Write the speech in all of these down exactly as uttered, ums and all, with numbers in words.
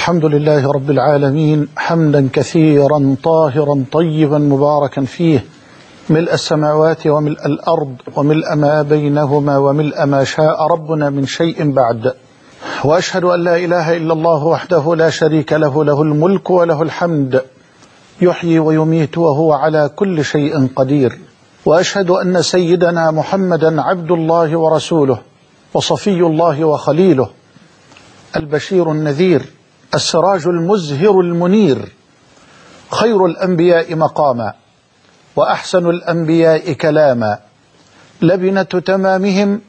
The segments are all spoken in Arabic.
الحمد لله رب العالمين حمدا كثيرا طاهرا طيبا مباركا فيه، ملء السماوات وملء الأرض وملء ما بينهما وملء ما شاء ربنا من شيء بعد. وأشهد أن لا إله إلا الله وحده لا شريك له، له الملك وله الحمد، يحيي ويميت وهو على كل شيء قدير. وأشهد أن سيدنا محمدا عبد الله ورسوله وصفي الله وخليله، البشير النذير، السراج المزهر المنير، خير الأنبياء مقاما وأحسن الأنبياء كلاما، لبنة تمامهم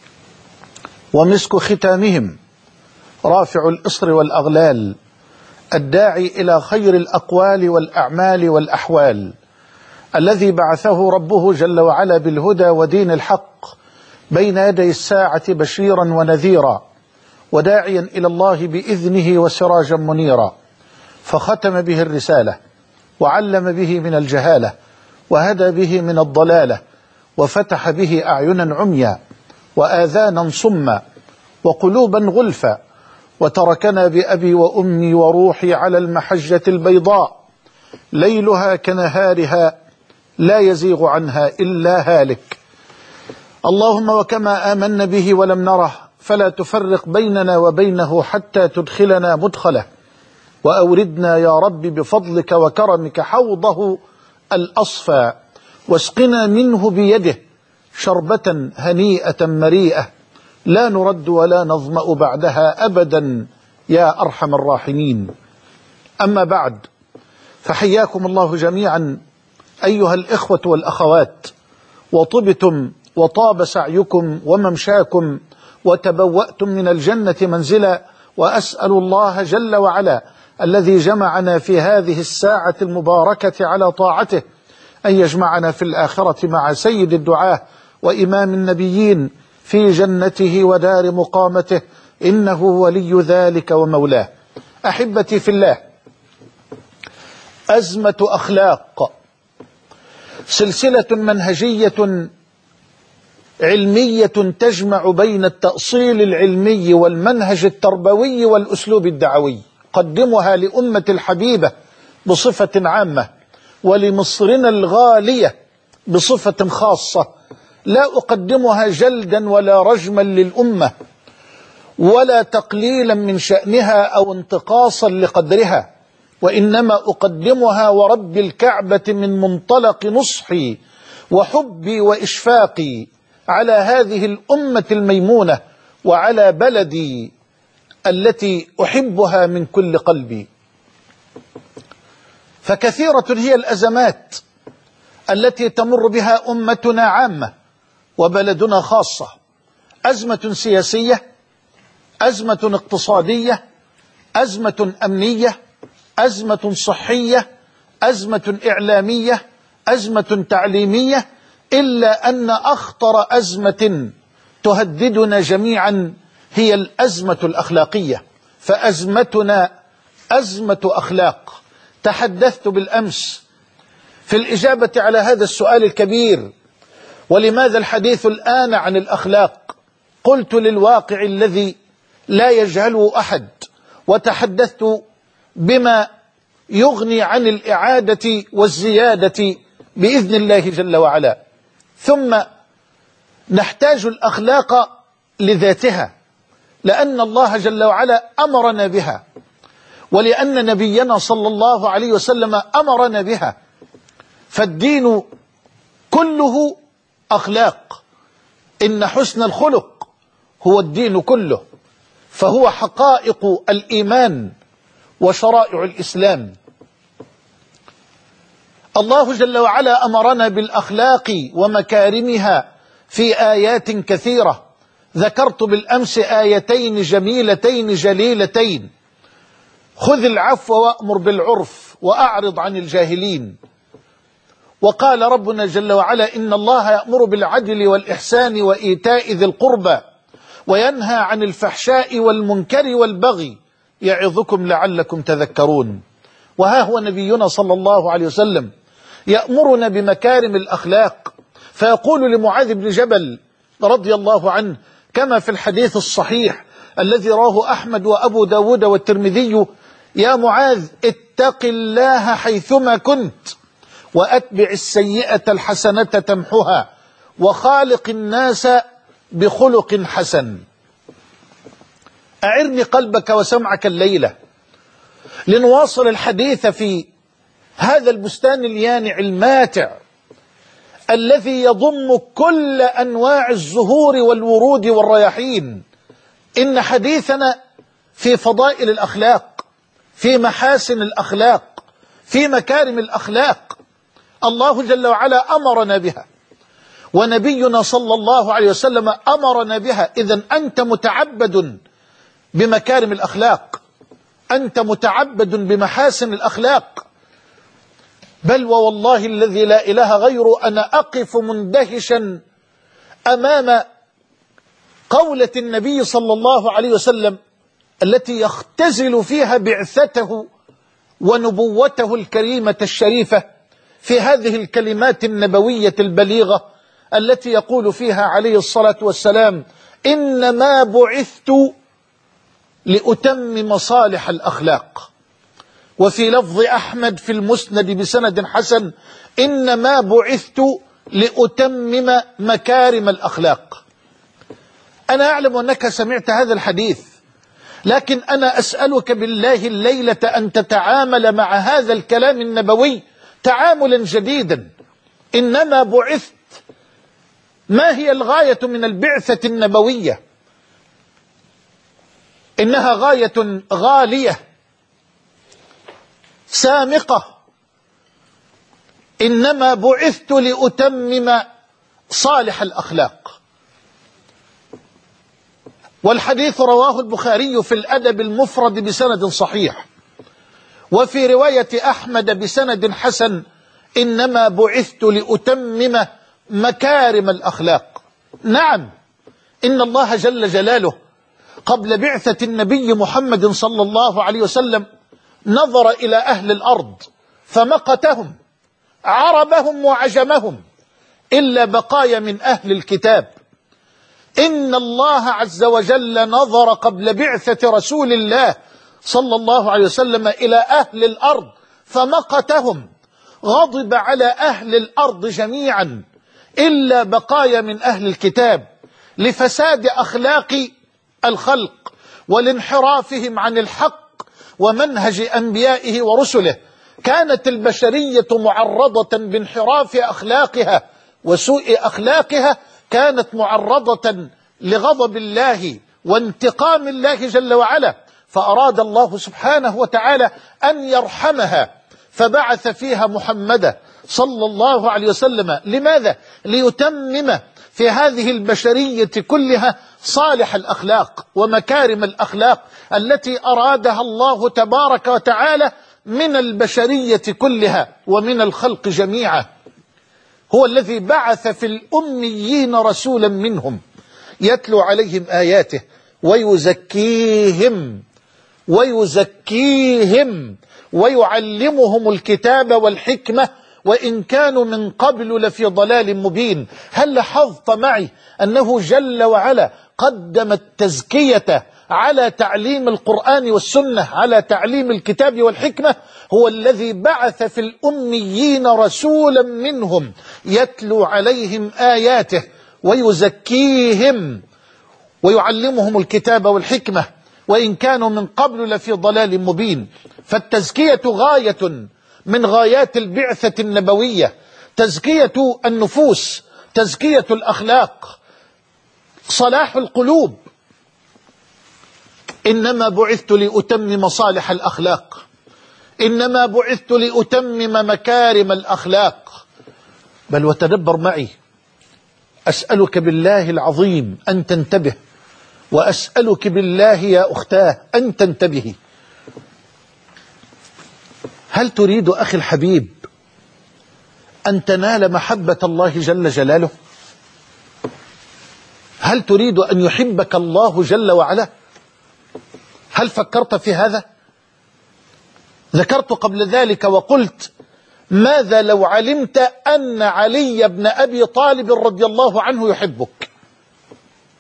ومسك ختامهم، رافع الإصر والأغلال، الداعي إلى خير الأقوال والأعمال والأحوال، الذي بعثه ربه جل وعلا بالهدى ودين الحق بين يدي الساعة بشيرا ونذيرا، وداعيا إلى الله بإذنه وسراجا منيرا، فختم به الرسالة وعلم به من الجهالة وهدى به من الضلالة، وفتح به أعينا عميا وآذانا صما وقلوبا غلفا، وتركنا بأبي وأمي وروحي على المحجة البيضاء ليلها كنهارها لا يزيغ عنها إلا هالك. اللهم وكما آمنا به ولم نره فلا تفرق بيننا وبينه حتى تدخلنا مدخله، وأوردنا يا رب بفضلك وكرمك حوضه الأصفى، واسقنا منه بيده شربة هنيئة مريئة لا نرد ولا نظمأ بعدها أبدا يا أرحم الراحمين. أما بعد، فحياكم الله جميعا أيها الإخوة والأخوات، وطبتم وطاب سعيكم وممشاكم وتبوأتم من الجنة منزلا، وأسأل الله جل وعلا الذي جمعنا في هذه الساعة المباركة على طاعته أن يجمعنا في الآخرة مع سيد الدعاة وإمام النبيين في جنته ودار مقامته، إنه ولي ذلك ومولاه. أحبتي في الله، أزمة أخلاق، سلسلة منهجية علمية تجمع بين التأصيل العلمي والمنهج التربوي والأسلوب الدعوي، قدمها لأمة الحبيبة بصفة عامة، ولمصرنا الغالية بصفة خاصة. لا أقدمها جلدا ولا رجما للأمة ولا تقليلا من شأنها أو انتقاصا لقدرها، وإنما أقدمها ورب الكعبة من منطلق نصحي وحبي وإشفاقي على هذه الأمة الميمونة وعلى بلدي التي أحبها من كل قلبي. فكثيرة هي الأزمات التي تمر بها أمتنا عامة وبلدنا خاصة، أزمة سياسية، أزمة اقتصادية، أزمة أمنية، أزمة صحية، أزمة إعلامية، أزمة تعليمية، إلا أن أخطر أزمة تهددنا جميعا هي الأزمة الأخلاقية. فأزمتنا أزمة أخلاق. تحدثت بالأمس في الإجابة على هذا السؤال الكبير، ولماذا الحديث الآن عن الأخلاق؟ قلت للواقع الذي لا يجهله أحد، وتحدثت بما يغني عن الإعادة والزيادة بإذن الله جل وعلا. ثم نحتاج الأخلاق لذاتها، لأن الله جل وعلا أمرنا بها، ولأن نبينا صلى الله عليه وسلم أمرنا بها، فالدين كله أخلاق. إن حسن الخلق هو الدين كله، فهو حقائق الإيمان وشرائع الإسلام. الله جل وعلا أمرنا بالأخلاق ومكارمها في آيات كثيرة. ذكرت بالأمس آيتين جميلتين جليلتين: خذ العفو وأمر بالعرف وأعرض عن الجاهلين. وقال ربنا جل وعلا: إن الله يأمر بالعدل والإحسان وإيتاء ذي القربى وينهى عن الفحشاء والمنكر والبغي يعظكم لعلكم تذكرون. وها هو نبينا صلى الله عليه وسلم يأمرنا بمكارم الأخلاق، فيقول لمعاذ بن جبل رضي الله عنه كما في الحديث الصحيح الذي رواه أحمد وأبو داود والترمذي يا معاذ اتق الله حيثما كنت وأتبع السيئة الحسنة تمحها وخالق الناس بخلق حسن. أعرني قلبك وسمعك الليلة لنواصل الحديث في هذا البستان اليانع الماتع الذي يضم كل أنواع الزهور والورود والرياحين. إن حديثنا في فضائل الأخلاق، في محاسن الأخلاق، في مكارم الأخلاق. الله جل وعلا أمرنا بها، ونبينا صلى الله عليه وسلم أمرنا بها. إذن أنت متعبد بمكارم الأخلاق، أنت متعبد بمحاسن الأخلاق. بل ووالله الذي لا إله غيره أنا أقف مندهشا أمام قولة النبي صلى الله عليه وسلم التي يختزل فيها بعثته ونبوته الكريمة الشريفة في هذه الكلمات النبوية البليغة التي يقول فيها عليه الصلاة والسلام: إنما بعثت لأتمم صالح الأخلاق. وفي لفظ أحمد في المسند بسند حسن: إنما بعثت لأتمم مكارم الأخلاق. أنا أعلم أنك سمعت هذا الحديث، لكن أنا أسألك بالله الليلة أن تتعامل مع هذا الكلام النبوي تعاملا جديدا. إنما بعثت، ما هي الغاية من البعثة النبوية؟ إنها غاية غالية سامقة. إنما بعثت لأتمم صالح الأخلاق. والحديث رواه البخاري في الأدب المفرد بسند صحيح، وفي رواية أحمد بسند حسن: إنما بعثت لأتمم مكارم الأخلاق. نعم، إن الله جل جلاله قبل بعثة النبي محمد صلى الله عليه وسلم نظر إلى أهل الأرض فمقتهم، عربهم وعجمهم، إلا بقايا من أهل الكتاب. إن الله عز وجل نظر قبل بعثة رسول الله صلى الله عليه وسلم إلى أهل الأرض فمقتهم، غضب على أهل الأرض جميعا إلا بقايا من أهل الكتاب، لفساد أخلاق الخلق ولانحرافهم عن الحق ومنهج أنبيائه ورسله. كانت البشرية معرضة بانحراف أخلاقها وسوء أخلاقها، كانت معرضة لغضب الله وانتقام الله جل وعلا، فأراد الله سبحانه وتعالى أن يرحمها فبعث فيها محمدا صلى الله عليه وسلم. لماذا؟ ليتمم في هذه البشرية كلها صالح الأخلاق ومكارم الأخلاق التي أرادها الله تبارك وتعالى من البشرية كلها ومن الخلق جميعا. هو الذي بعث في الأميين رسولا منهم يتلو عليهم آياته ويزكيهم ويزكيهم ويعلمهم الكتاب والحكمة وإن كانوا من قبل لفي ضلال مبين. هل لاحظت معي أنه جل وعلا قدم التزكية على تعليم القرآن والسنة، على تعليم الكتاب والحكمة؟ هو الذي بعث في الأميين رسولا منهم يتلو عليهم آياته ويزكيهم ويعلمهم الكتاب والحكمة وإن كانوا من قبل لفي ضلال مبين. فالتزكية غاية من غايات البعثة النبوية، تزكية النفوس، تزكية الأخلاق، صلاح القلوب. إنما بعثت لأتمم صالح الأخلاق، إنما بعثت لأتمم مكارم الأخلاق. بل وتدبر معي، أسألك بالله العظيم أن تنتبه، وأسألك بالله يا أختاه أن تنتبهي. هل تريد أخي الحبيب أن تنال محبة الله جل جلاله؟ هل تريد أن يحبك الله جل وعلا؟ هل فكرت في هذا؟ ذكرت قبل ذلك وقلت: ماذا لو علمت أن علي بن أبي طالب رضي الله عنه يحبك؟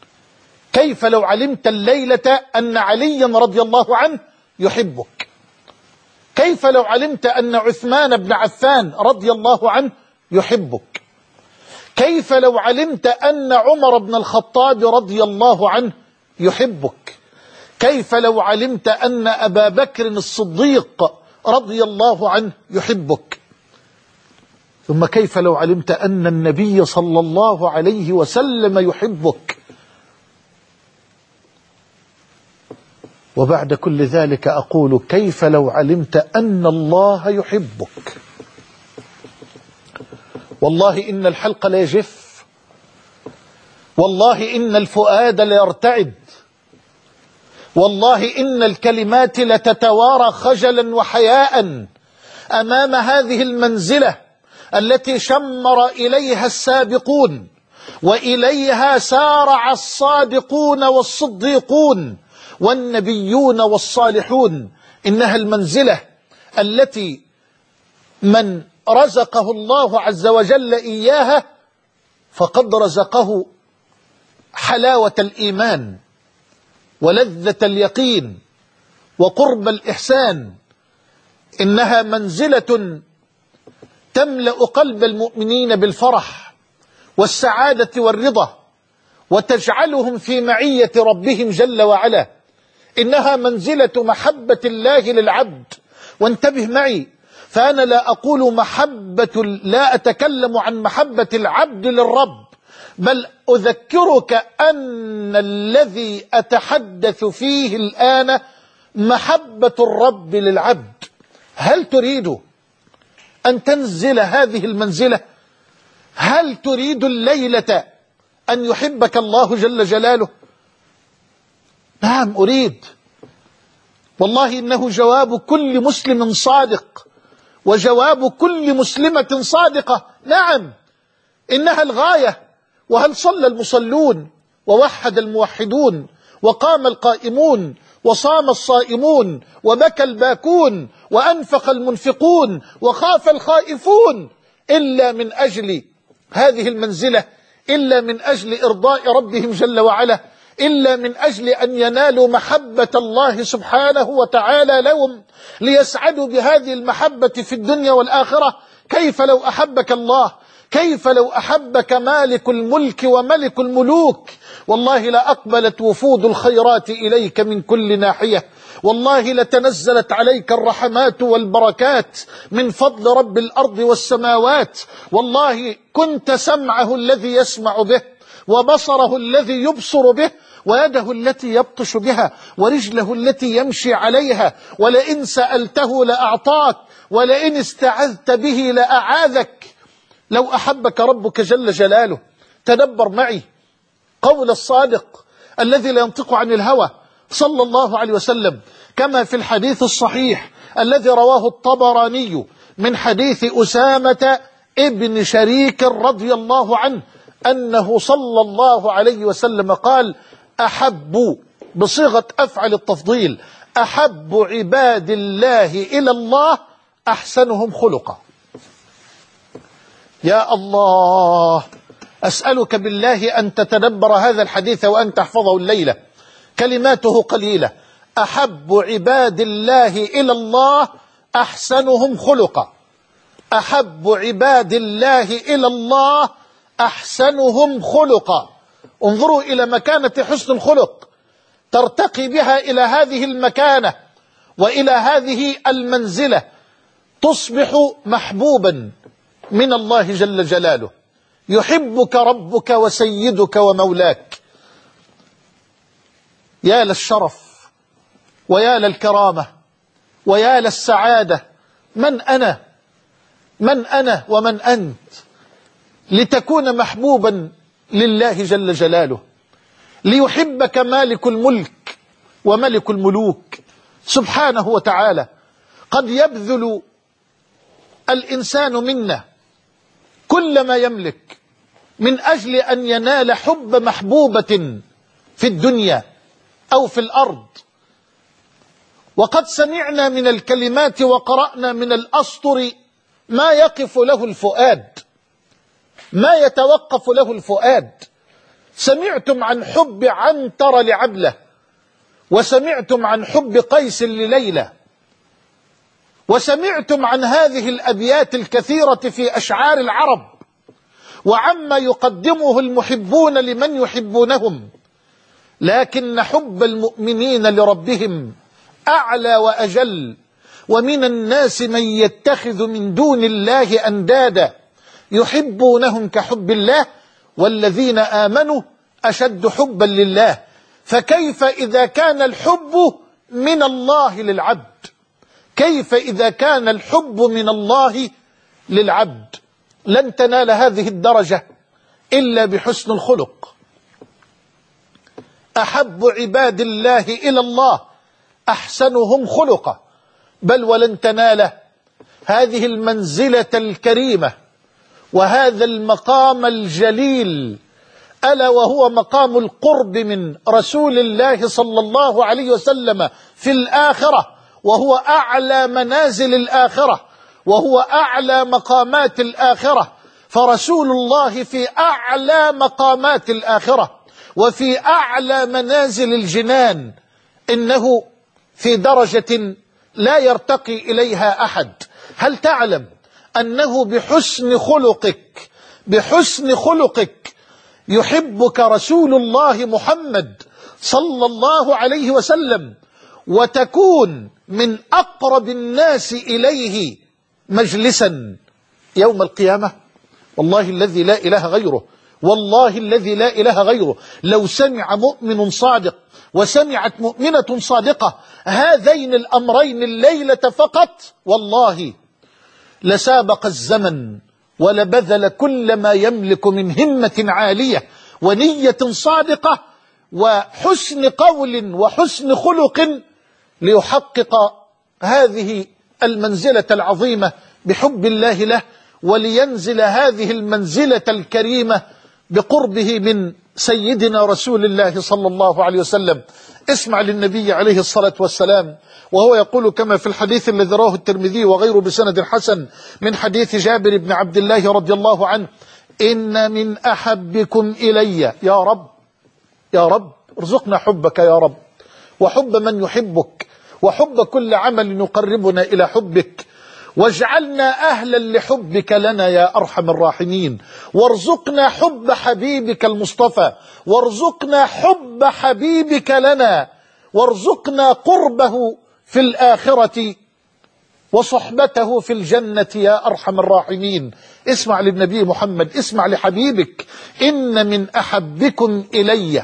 كيف لو علمت الليلة أن عليا رضي الله عنه يحبك؟ كيف لو علمت أن عثمان بن عفان رضي الله عنه يحبك؟ كيف لو علمت أن عمر بن الخطاب رضي الله عنه يحبك؟ كيف لو علمت أن أبا بكر الصديق رضي الله عنه يحبك؟ ثم كيف لو علمت أن النبي صلى الله عليه وسلم يحبك؟ وبعد كل ذلك أقول كيف لو علمت أن الله يحبك؟ والله إن الحلق لا يجف، والله إن الفؤاد لا يرتعد، والله إن الكلمات لتتوارى خجلا وحياء أمام هذه المنزلة التي شمر إليها السابقون وإليها سارع الصادقون والصديقون والنبيون والصالحون. إنها المنزلة التي من رزقه الله عز وجل إياها فقد رزقه حلاوة الإيمان ولذة اليقين وقرب الإحسان. إنها منزلة تملأ قلب المؤمنين بالفرح والسعادة والرضا وتجعلهم في معية ربهم جل وعلا. إنها منزلة محبة الله للعبد. وانتبه معي، فأنا لا أقول محبة، لا أتكلم عن محبة العبد للرب، بل أذكرك أن الذي أتحدث فيه الآن محبة الرب للعبد. هل تريد أن تنزل هذه المنزلة؟ هل تريد الليلة أن يحبك الله جل جلاله؟ نعم أريد، والله إنه جواب كل مسلم صادق وجواب كل مسلمة صادقة. نعم إنها الغاية. وهل صلى المصلون ووحد الموحدون وقام القائمون وصام الصائمون وبكى الباكون وأنفق المنفقون وخاف الخائفون إلا من أجل هذه المنزلة، إلا من أجل إرضاء ربهم جل وعلا، إلا من أجل أن ينالوا محبة الله سبحانه وتعالى لهم ليسعدوا بهذه المحبة في الدنيا والآخرة؟ كيف لو أحبك الله؟ كيف لو أحبك مالك الملك وملك الملوك؟ والله لأقبلت وفود الخيرات إليك من كل ناحية، والله لتنزلت عليك الرحمات والبركات من فضل رب الأرض والسماوات. والله كنت سمعه الذي يسمع به وبصره الذي يبصر به ويده التي يبطش بها ورجله التي يمشي عليها، ولئن سألته لأعطاك ولئن استعذت به لأعاذك. لو أحبك ربك جل جلاله، تدبر معي قول الصادق الذي لا ينطق عن الهوى صلى الله عليه وسلم، كما في الحديث الصحيح الذي رواه الطبراني من حديث أسامة ابن شريك رضي الله عنه أنه صلى الله عليه وسلم قال: أحب، بصيغة أفعل التفضيل، أحب عباد الله إلى الله أحسنهم خلقا. يا الله، أسألك بالله أن تتدبر هذا الحديث وأن تحفظه الليلة، كلماته قليلة. أحب عباد الله إلى الله أحسنهم خلقا. أحب عباد الله إلى الله أحسنهم خلقا. انظروا إلى مكانة حسن الخلق، ترتقي بها إلى هذه المكانة وإلى هذه المنزلة، تصبح محبوبا من الله جل جلاله. يحبك ربك وسيدك ومولاك. يا للشرف ويا للكرامة ويا للسعادة. من أنا من أنا ومن أنت لتكون محبوبا لله جل جلاله، ليحبك مالك الملك وملك الملوك سبحانه وتعالى. قد يبذل الإنسان منا كل ما يملك من أجل أن ينال حب محبوبة في الدنيا أو في الأرض. وقد سمعنا من الكلمات وقرأنا من الأسطر ما يقف له الفؤاد، ما يتوقف له الفؤاد. سمعتم عن حب عنتر لعبلة، وسمعتم عن حب قيس لليلى، وسمعتم عن هذه الأبيات الكثيرة في أشعار العرب وعما يقدمه المحبون لمن يحبونهم، لكن حب المؤمنين لربهم أعلى وأجل. ومن الناس من يتخذ من دون الله أندادا يحبونهم كحب الله والذين آمنوا أشد حبا لله. فكيف إذا كان الحب من الله للعبد؟ كيف إذا كان الحب من الله للعبد؟ لن تنال هذه الدرجة إلا بحسن الخلق. أحب عباد الله إلى الله أحسنهم خلقا، بل ولن تنال هذه المنزلة الكريمة وهذا المقام الجليل، ألا وهو مقام القرب من رسول الله صلى الله عليه وسلم في الآخرة، وهو أعلى منازل الآخرة، وهو أعلى مقامات الآخرة. فرسول الله في أعلى مقامات الآخرة وفي أعلى منازل الجنان، إنه في درجة لا يرتقي إليها أحد. هل تعلم أنه بحسن خلقك بحسن خلقك يحبك رسول الله محمد صلى الله عليه وسلم، وتكون من أقرب الناس إليه مجلسا يوم القيامة؟ والله الذي لا إله غيره، والله الذي لا إله غيره، لو سمع مؤمن صادق وسمعت مؤمنة صادقة هذين الأمرين الليلة فقط، والله لسابق الزمن ولبذل كل ما يملك من همة عالية ونية صادقة وحسن قول وحسن خلق ليحقق هذه المنزلة العظيمة بحب الله له، ولينزل هذه المنزلة الكريمة بقربه من سيدنا رسول الله صلى الله عليه وسلم. اسمع للنبي عليه الصلاة والسلام وهو يقول كما في الحديث الذي رواه الترمذي وغيره بسند حسن من حديث جابر بن عبد الله رضي الله عنه: إن من أحبكم إلي، يا رب يا رب ارزقنا حبك يا رب، وحب من يحبك، وحب كل عمل يقربنا إلى حبك، واجعلنا أهلا لحبك لنا يا أرحم الراحمين، وارزقنا حب حبيبك المصطفى، وارزقنا حب حبيبك لنا، وارزقنا قربه في الآخرة وصحبته في الجنة يا أرحم الراحمين. اسمع للنبي محمد، اسمع لحبيبك: إن من أحبكم إلي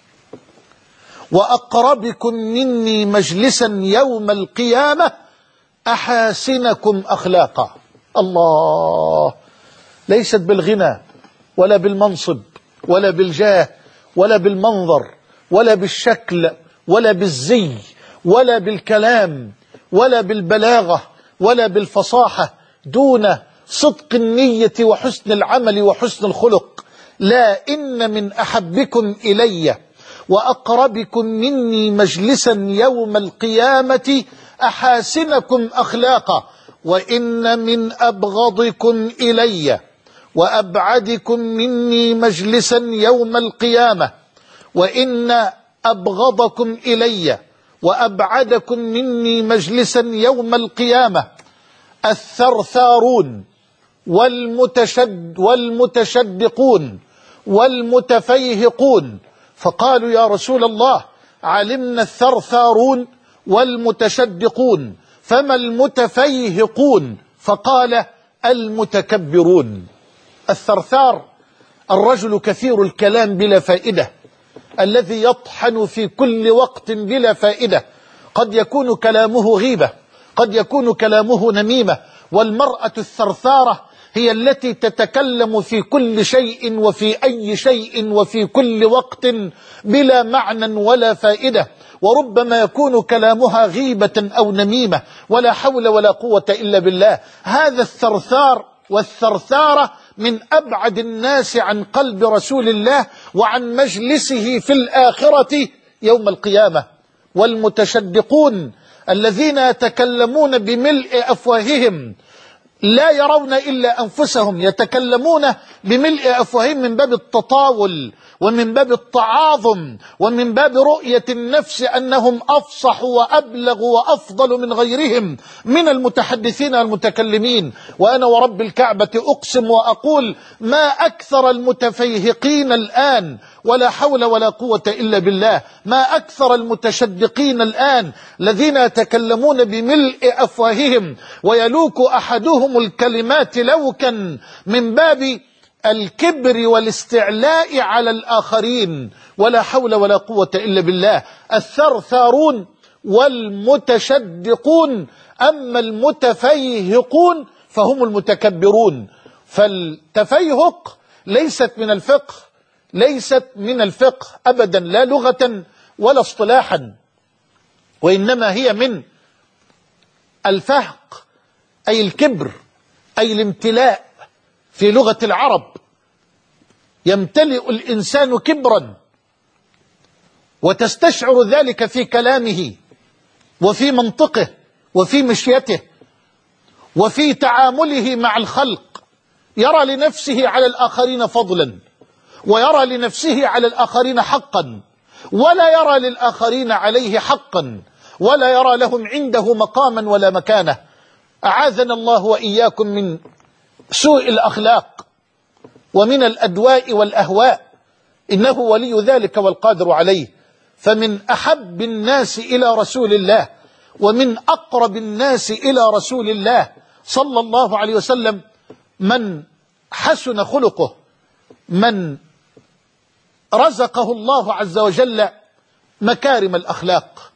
وأقربكم مني مجلسا يوم القيامة أحاسنكم أخلاقا. الله، ليست بالغنى ولا بالمنصب ولا بالجاه ولا بالمنظر ولا بالشكل ولا بالزي ولا بالكلام ولا بالبلاغة ولا بالفصاحة، دون صدق النية وحسن العمل وحسن الخلق. لا، إن من أحبكم إلي وأقربكم مني مجلسا يوم القيامة أحاسنكم أخلاقا، وإن من أبغضكم إلي وأبعدكم مني مجلسا يوم القيامة، وإن أبغضكم إلي وأبعدكم مني مجلسا يوم القيامة الثرثارون والمتشد والمتشدقون والمتفيهقون. فقالوا: يا رسول الله، علمنا الثرثارون والمتشدقون، فما المتفيهقون؟ فقال: المتكبرون. الثرثار الرجل كثير الكلام بلا فائدة، الذي يطحن في كل وقت بلا فائدة، قد يكون كلامه غيبة، قد يكون كلامه نميمة. والمرأة الثرثارة هي التي تتكلم في كل شيء وفي أي شيء وفي كل وقت بلا معنى ولا فائدة، وربما يكون كلامها غيبة أو نميمة، ولا حول ولا قوة إلا بالله. هذا الثرثار والثرثارة من أبعد الناس عن قلب رسول الله وعن مجلسه في الآخرة يوم القيامة. والمتشدقون الذين يتكلمون بملء أفواههم لا يرون إلا أنفسهم، يتكلمون بملء أفواههم من باب التطاول ومن باب التعاظم ومن باب رؤية النفس أنهم أفصح وأبلغ وأفضل من غيرهم من المتحدثين والمتكلمين. وأنا ورب الكعبة أقسم وأقول ما أكثر المتفيهقين الآن، ولا حول ولا قوة إلا بالله، ما أكثر المتشدقين الآن الذين يتكلمون بملء أفواههم ويلوك أحدهم الكلمات لوكا من باب الكبر والاستعلاء على الآخرين، ولا حول ولا قوة إلا بالله. الثرثارون والمتشدقون، أما المتفيهقون فهم المتكبرون. فالتفيهق ليست من الفقه، ليست من الفقه أبدا، لا لغة ولا اصطلاحا، وإنما هي من الفهق أي الكبر أي الامتلاء في لغة العرب. يمتلئ الإنسان كبرا وتستشعر ذلك في كلامه وفي منطقه وفي مشيته وفي تعامله مع الخلق. يرى لنفسه على الآخرين فضلا، ويرى لنفسه على الآخرين حقا، ولا يرى للآخرين عليه حقا، ولا يرى لهم عنده مقاما ولا مكانة. أعاذنا الله وإياكم من سوء الأخلاق ومن الأدواء والأهواء، إنه ولي ذلك والقادر عليه. فمن أحب الناس إلى رسول الله ومن أقرب الناس إلى رسول الله صلى الله عليه وسلم من حسن خلقه، من رزقه الله عز وجل مكارم الأخلاق.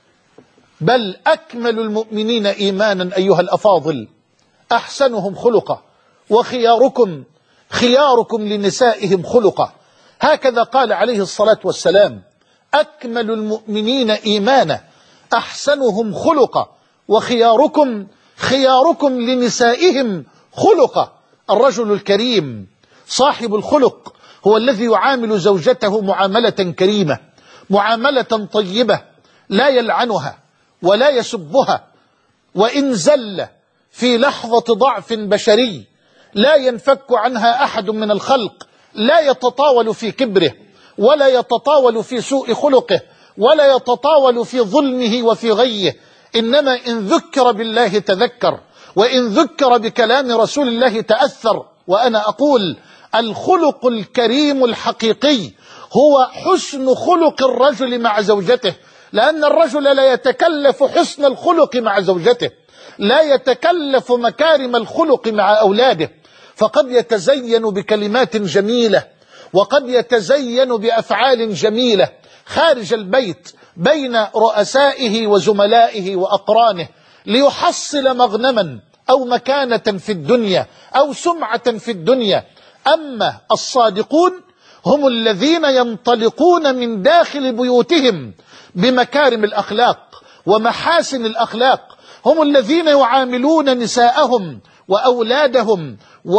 بل أكمل المؤمنين إيمانا أيها الأفاضل أحسنهم خلقا، وخياركم خياركم لنسائهم خلقا. هكذا قال عليه الصلاة والسلام: أكمل المؤمنين إيمانا أحسنهم خلقا، وخياركم خياركم لنسائهم خلقا. الرجل الكريم صاحب الخلق هو الذي يعامل زوجته معاملة كريمة، معاملة طيبة، لا يلعنها ولا يسبها، وإن زل في لحظة ضعف بشري لا ينفك عنها أحد من الخلق، لا يتطاول في كبره ولا يتطاول في سوء خلقه ولا يتطاول في ظلمه وفي غيه، إنما إن ذكر بالله تذكر، وإن ذكر بكلام رسول الله تأثر. وأنا أقول الخلق الكريم الحقيقي هو حسن خلق الرجل مع زوجته، لأن الرجل لا يتكلف حسن الخلق مع زوجته، لا يتكلف مكارم الخلق مع أولاده، فقد يتزين بكلمات جميلة وقد يتزين بأفعال جميلة خارج البيت بين رؤسائه وزملائه وأقرانه ليحصل مغنما أو مكانة في الدنيا أو سمعة في الدنيا. أما الصادقون هم الذين ينطلقون من داخل بيوتهم بمكارم الأخلاق ومحاسن الأخلاق، هم الذين يعاملون نساءهم وأولادهم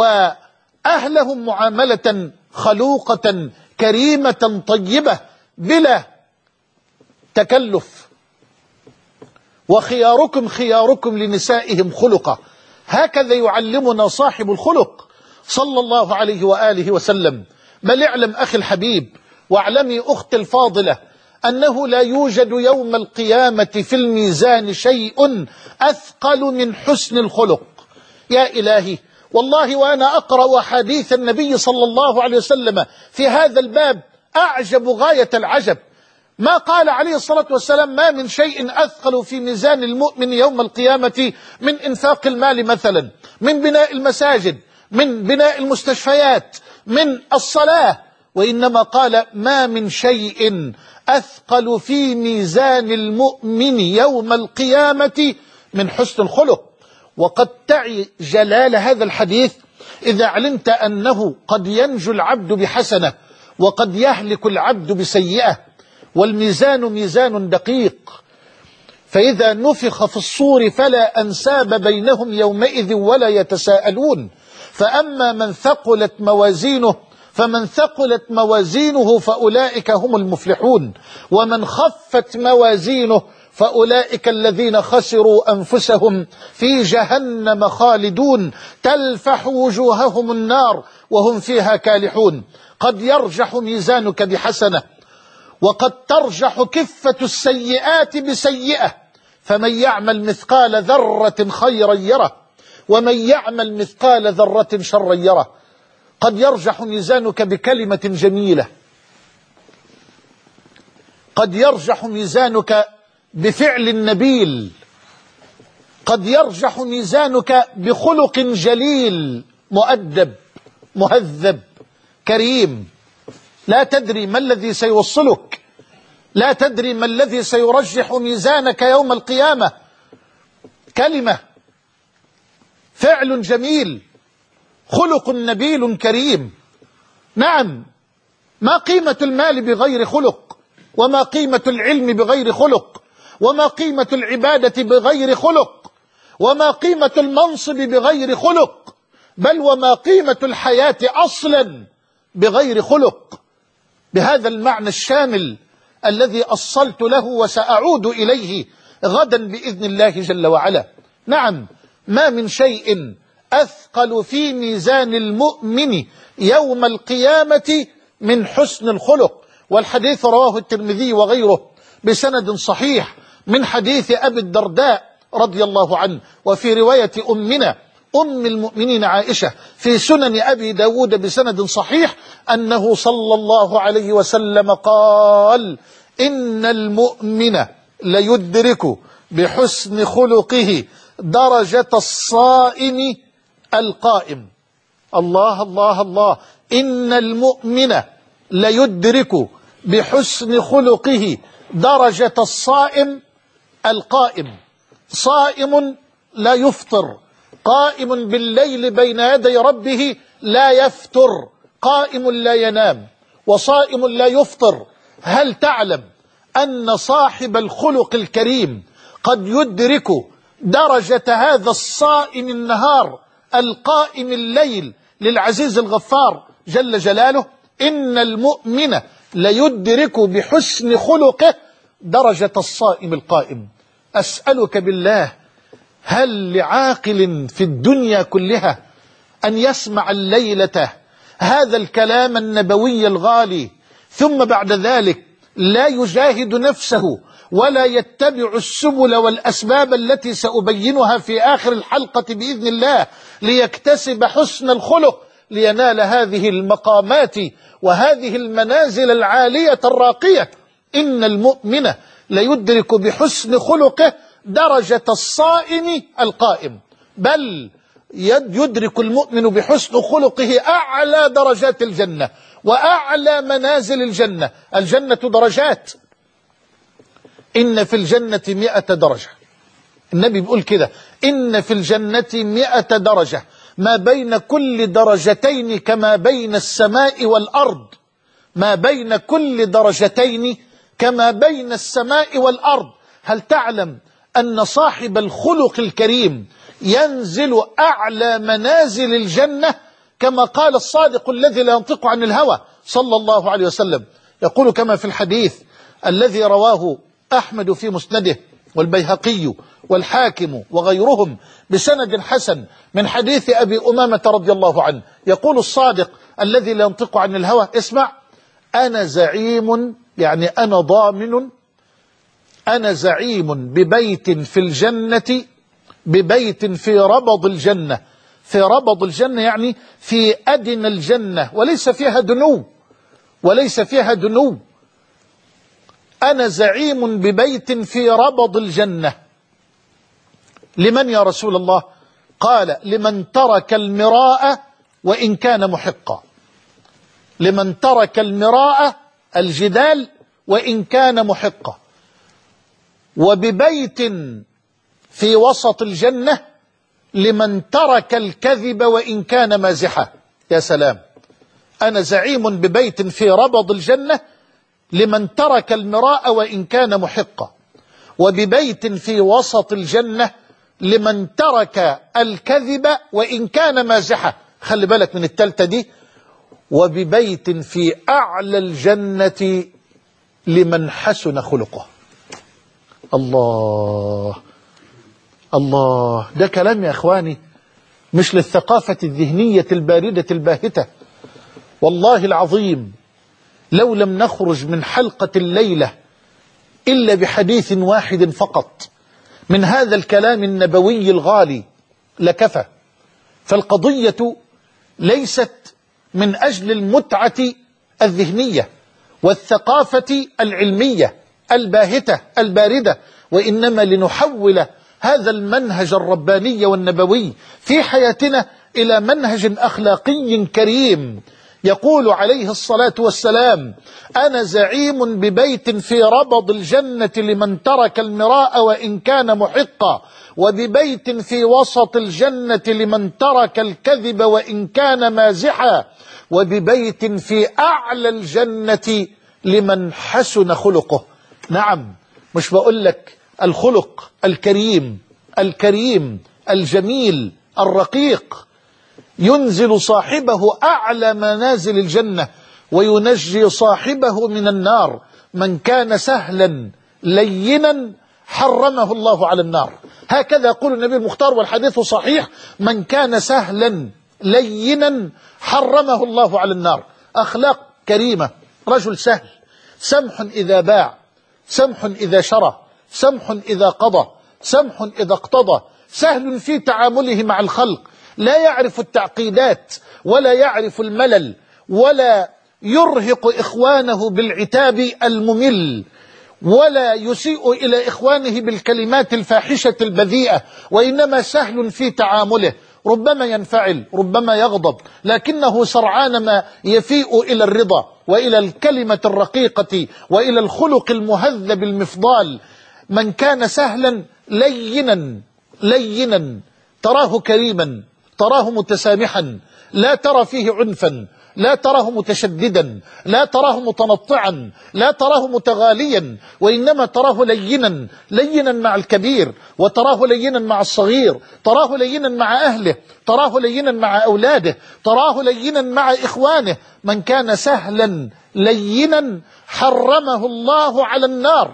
وأهلهم معاملة خلوقة كريمة طيبة بلا تكلف. وخياركم خياركم لنسائهم خلقا، هكذا يعلمنا صاحب الخلق صلى الله عليه وآله وسلم. بل اعلم أخي الحبيب واعلمي أختي الفاضلة أنه لا يوجد يوم القيامة في الميزان شيء أثقل من حسن الخلق. يا إلهي، والله وأنا أقرأ حديث النبي صلى الله عليه وسلم في هذا الباب أعجب غاية العجب. ما قال عليه الصلاة والسلام: ما من شيء أثقل في ميزان المؤمن يوم القيامة من إنفاق المال مثلا، من بناء المساجد، من بناء المستشفيات، من الصلاة، وإنما قال: ما من شيء أثقل في ميزان المؤمن يوم القيامة من حسن الخلق. وقد تعي جلال هذا الحديث إذا علمت أنه قد ينجو العبد بحسنة وقد يهلك العبد بسيئة، والميزان ميزان دقيق. فإذا نفخ في الصور فلا أنساب بينهم يومئذ ولا يتساءلون. فأما من ثقلت موازينه فمن ثقلت موازينه فأولئك هم المفلحون، ومن خفت موازينه فأولئك الذين خسروا أنفسهم في جهنم خالدون تلفح وجوههم النار وهم فيها كالحون. قد يرجح ميزانك بحسنة وقد ترجح كفة السيئات بسيئة، فمن يعمل مثقال ذرة خيرا يره ومن يعمل مثقال ذرة شرا يره. قد يرجح ميزانك بكلمة جميلة، قد يرجح ميزانك بفعل نبيل، قد يرجح ميزانك بخلق جليل مؤدب مهذب كريم. لا تدري ما الذي سيوصلك، لا تدري ما الذي سيرجح ميزانك يوم القيامة. كلمة، فعل جميل، خلق نبيل كريم. نعم، ما قيمة المال بغير خلق، وما قيمة العلم بغير خلق، وما قيمة العبادة بغير خلق، وما قيمة المنصب بغير خلق، بل وما قيمة الحياة أصلا بغير خلق. بهذا المعنى الشامل الذي أصلت له وسأعود إليه غدا بإذن الله جل وعلا. نعم، ما من شيء أثقل في ميزان المؤمن يوم القيامة من حسن الخلق. والحديث رواه الترمذي وغيره بسند صحيح من حديث أبي الدرداء رضي الله عنه، وفي رواية أمنا أم المؤمنين عائشة في سنن أبي داود بسند صحيح أنه صلى الله عليه وسلم قال: إن المؤمن ليدرك بحسن خلقه درجة الصائم القائم. الله الله الله، إن المؤمن ليدرك بحسن خلقه درجة الصائم القائم. صائم لا يفطر، قائم بالليل بين يدي ربه لا يفتر، قائم لا ينام وصائم لا يفطر. هل تعلم أن صاحب الخلق الكريم قد يدرك درجة هذا الصائم النهار القائم الليل للعزيز الغفار جل جلاله؟ إن المؤمن ليدرك بحسن خلقه درجة الصائم القائم. أسألك بالله، هل لعاقل في الدنيا كلها أن يسمع الليلة هذا الكلام النبوي الغالي ثم بعد ذلك لا يجاهد نفسه ولا يتبع السبل والأسباب التي سأبينها في آخر الحلقة بإذن الله ليكتسب حسن الخلق لينال هذه المقامات وهذه المنازل العالية الراقية؟ إن المؤمن ليدرك بحسن خلقه درجة الصائم القائم، بل يدرك المؤمن بحسن خلقه أعلى درجات الجنة وأعلى منازل الجنة. الجنة درجات، إن في الجنة مئة درجة. النبي بيقول كده: إن في الجنة مئة درجة، ما بين كل درجتين كما بين السماء والأرض، ما بين كل درجتين كما بين السماء والأرض. هل تعلم أن صاحب الخلق الكريم ينزل أعلى منازل الجنة كما قال الصادق الذي لا ينطق عن الهوى صلى الله عليه وسلم؟ يقول كما في الحديث الذي رواه أحمد في مسنده والبيهقي والحاكم وغيرهم بسند حسن من حديث أبي أمامة رضي الله عنه، يقول الصادق الذي لا ينطق عن الهوى: اسمع، أنا زعيم، يعني أنا ضامن، أنا زعيم ببيت في الجنة، ببيت في ربض الجنة. في ربض الجنة يعني في أدنى الجنة، وليس فيها دنو، وليس فيها دنو. أنا زعيم ببيت في ربض الجنة. لمن يا رسول الله؟ قال: لمن ترك المراء وإن كان محقا. لمن ترك المراء، الجدال، وإن كان محقا. وببيت في وسط الجنة لمن ترك الكذب وإن كان مازحا. يا سلام، أنا زعيم ببيت في ربض الجنة لمن ترك المراء وإن كان محقا، وببيت في وسط الجنة لمن ترك الكذب وإن كان مازحا. خلي بالك من التالتة دي: وببيت في أعلى الجنة لمن حسن خلقه. الله الله، ده كلام يا إخواني مش للثقافة الذهنية الباردة الباهتة. والله العظيم لو لم نخرج من حلقة الليلة إلا بحديث واحد فقط من هذا الكلام النبوي الغالي لكفى. فالقضية ليست من أجل المتعة الذهنية والثقافة العلمية الباهتة الباردة، وإنما لنحول هذا المنهج الرباني والنبوي في حياتنا إلى منهج أخلاقي كريم. يقول عليه الصلاة والسلام: أنا زعيم ببيت في ربض الجنة لمن ترك المراء وإن كان محقا، وببيت في وسط الجنة لمن ترك الكذب وإن كان مازحا، وببيت في أعلى الجنة لمن حسن خلقه. نعم، مش بقول لك الخلق الكريم الكريم الجميل الرقيق ينزل صاحبه أعلى منازل الجنة وينجي صاحبه من النار. من كان سهلا لينا حرمه الله على النار، هكذا يقول النبي المختار والحديث صحيح: من كان سهلا لينا حرمه الله على النار. أخلاق كريمة، رجل سهل، سمح إذا باع، سمح إذا شرى، سمح إذا قضى، سمح إذا اقتضى، سهل في تعامله مع الخلق، لا يعرف التعقيدات ولا يعرف الملل، ولا يرهق إخوانه بالعتاب الممل، ولا يسيء إلى إخوانه بالكلمات الفاحشة البذيئة، وإنما سهل في تعامله. ربما ينفعل، ربما يغضب، لكنه سرعان ما يفيء إلى الرضا وإلى الكلمة الرقيقة وإلى الخلق المهذب المفضال. من كان سهلا لينا لينا تراه كريما، تراه متسامحا، لا ترى فيه عنفا، لا تراه متشددا، لا تراه متنطعا، لا تراه متغاليا، وإنما تراه لينا لينا مع الكبير، وتراه لينا مع الصغير، تراه لينا مع أهله، تراه لينا مع أولاده، تراه لينا مع إخوانه. من كان سهلا لينا حرمه الله على النار.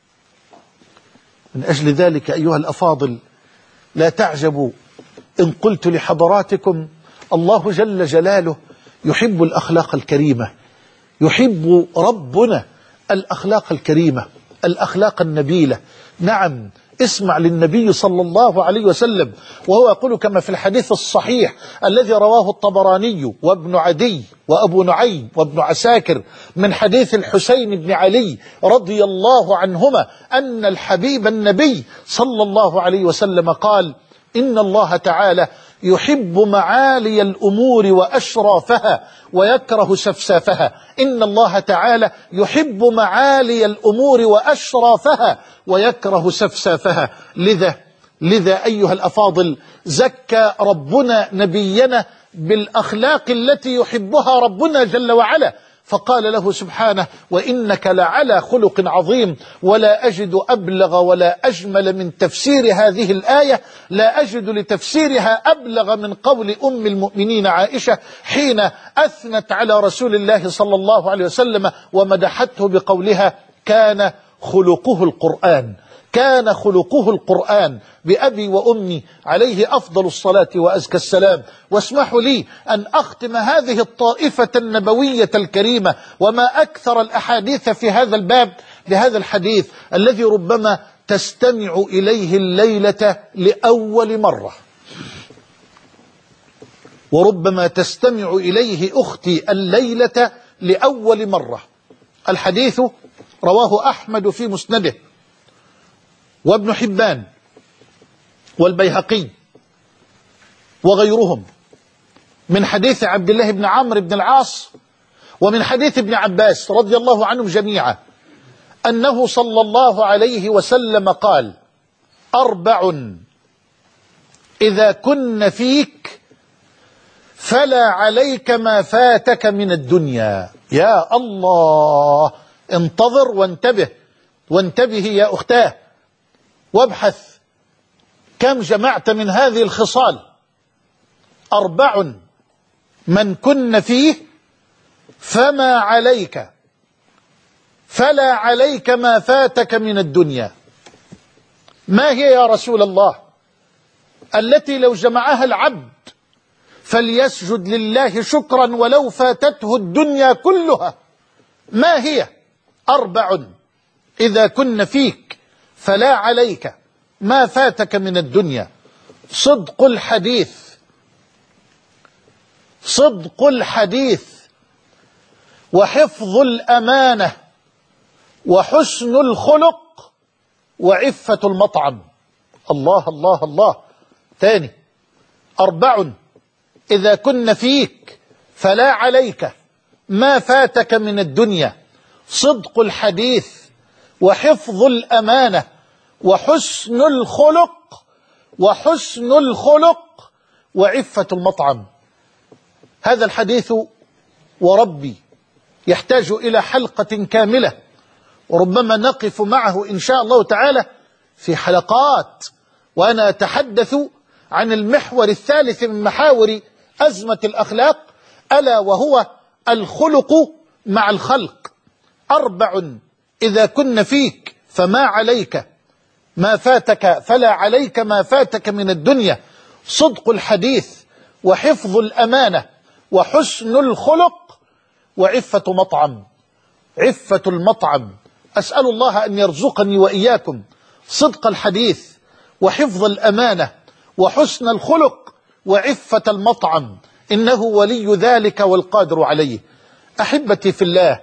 من أجل ذلك أيها الأفاضل لا تعجبوا إن قلت لحضراتكم الله جل جلاله يحب الأخلاق الكريمة، يحب ربنا الأخلاق الكريمة، الأخلاق النبيلة. نعم، اسمع للنبي صلى الله عليه وسلم وهو يقول كما في الحديث الصحيح الذي رواه الطبراني وابن عدي وأبو نعيم وابن عساكر من حديث الحسين بن علي رضي الله عنهما أن الحبيب النبي صلى الله عليه وسلم قال: إن الله تعالى يحب معالي الأمور وأشرافها ويكره سفسافها. إن الله تعالى يحب معالي الأمور وأشرافها ويكره سفسافها. لذا لذا أيها الأفاضل زكى ربنا نبينا بالأخلاق التي يحبها ربنا جل وعلا، فقال له سبحانه: وإنك لعلى خلق عظيم. ولا أجد أبلغ ولا أجمل من تفسير هذه الآية، لا أجد لتفسيرها أبلغ من قول أم المؤمنين عائشة حين أثنت على رسول الله صلى الله عليه وسلم ومدحته بقولها: كان خلقه القرآن، كان خلقه القرآن. بأبي وأمي عليه أفضل الصلاة وأزكى السلام. واسمحوا لي أن أختم هذه الطائفة النبوية الكريمة وما أكثر الأحاديث في هذا الباب بهذا الحديث الذي ربما تستمع إليه الليلة لأول مرة، وربما تستمع إليه أختي الليلة لأول مرة. الحديث رواه أحمد في مسنده، وابن حبان والبيهقي وغيرهم، من حديث عبد الله بن عمرو بن العاص ومن حديث ابن عباس رضي الله عنهم جميعا أنه صلى الله عليه وسلم قال: أربع إذا كن فيك فلا عليك ما فاتك من الدنيا. يا الله، انتظر وانتبه، وانتبه يا أختاه، وابحث كم جمعت من هذه الخصال. أربع من كن فيه فما عليك فلا عليك ما فاتك من الدنيا. ما هي يا رسول الله التي لو جمعها العبد فليسجد لله شكرا ولو فاتته الدنيا كلها؟ ما هي؟ أربع إذا كن فيك فلا عليك ما فاتك من الدنيا: صدق الحديث، صدق الحديث، وحفظ الأمانة، وحسن الخلق، وعفة المطعم. الله الله الله. ثاني: أربع إذا كن فيك فلا عليك ما فاتك من الدنيا: صدق الحديث، وحفظ الأمانة، وحسن الخلق، وحسن الخلق، وعفة المطعم. هذا الحديث وربي يحتاج إلى حلقة كاملة، وربما نقف معه إن شاء الله تعالى في حلقات، وأنا أتحدث عن المحور الثالث من محاور أزمة الأخلاق، ألا وهو الخلق مع الخلق. أربع إذا كن فيك فما عليك ما فاتك فلا عليك ما فاتك من الدنيا: صدق الحديث، وحفظ الأمانة، وحسن الخلق، وعفة مطعم. عفة المطعم، أسأل الله أن يرزقني وإياكم صدق الحديث، وحفظ الأمانة، وحسن الخلق، وعفة المطعم، إنه ولي ذلك والقادر عليه. أحبتي في الله،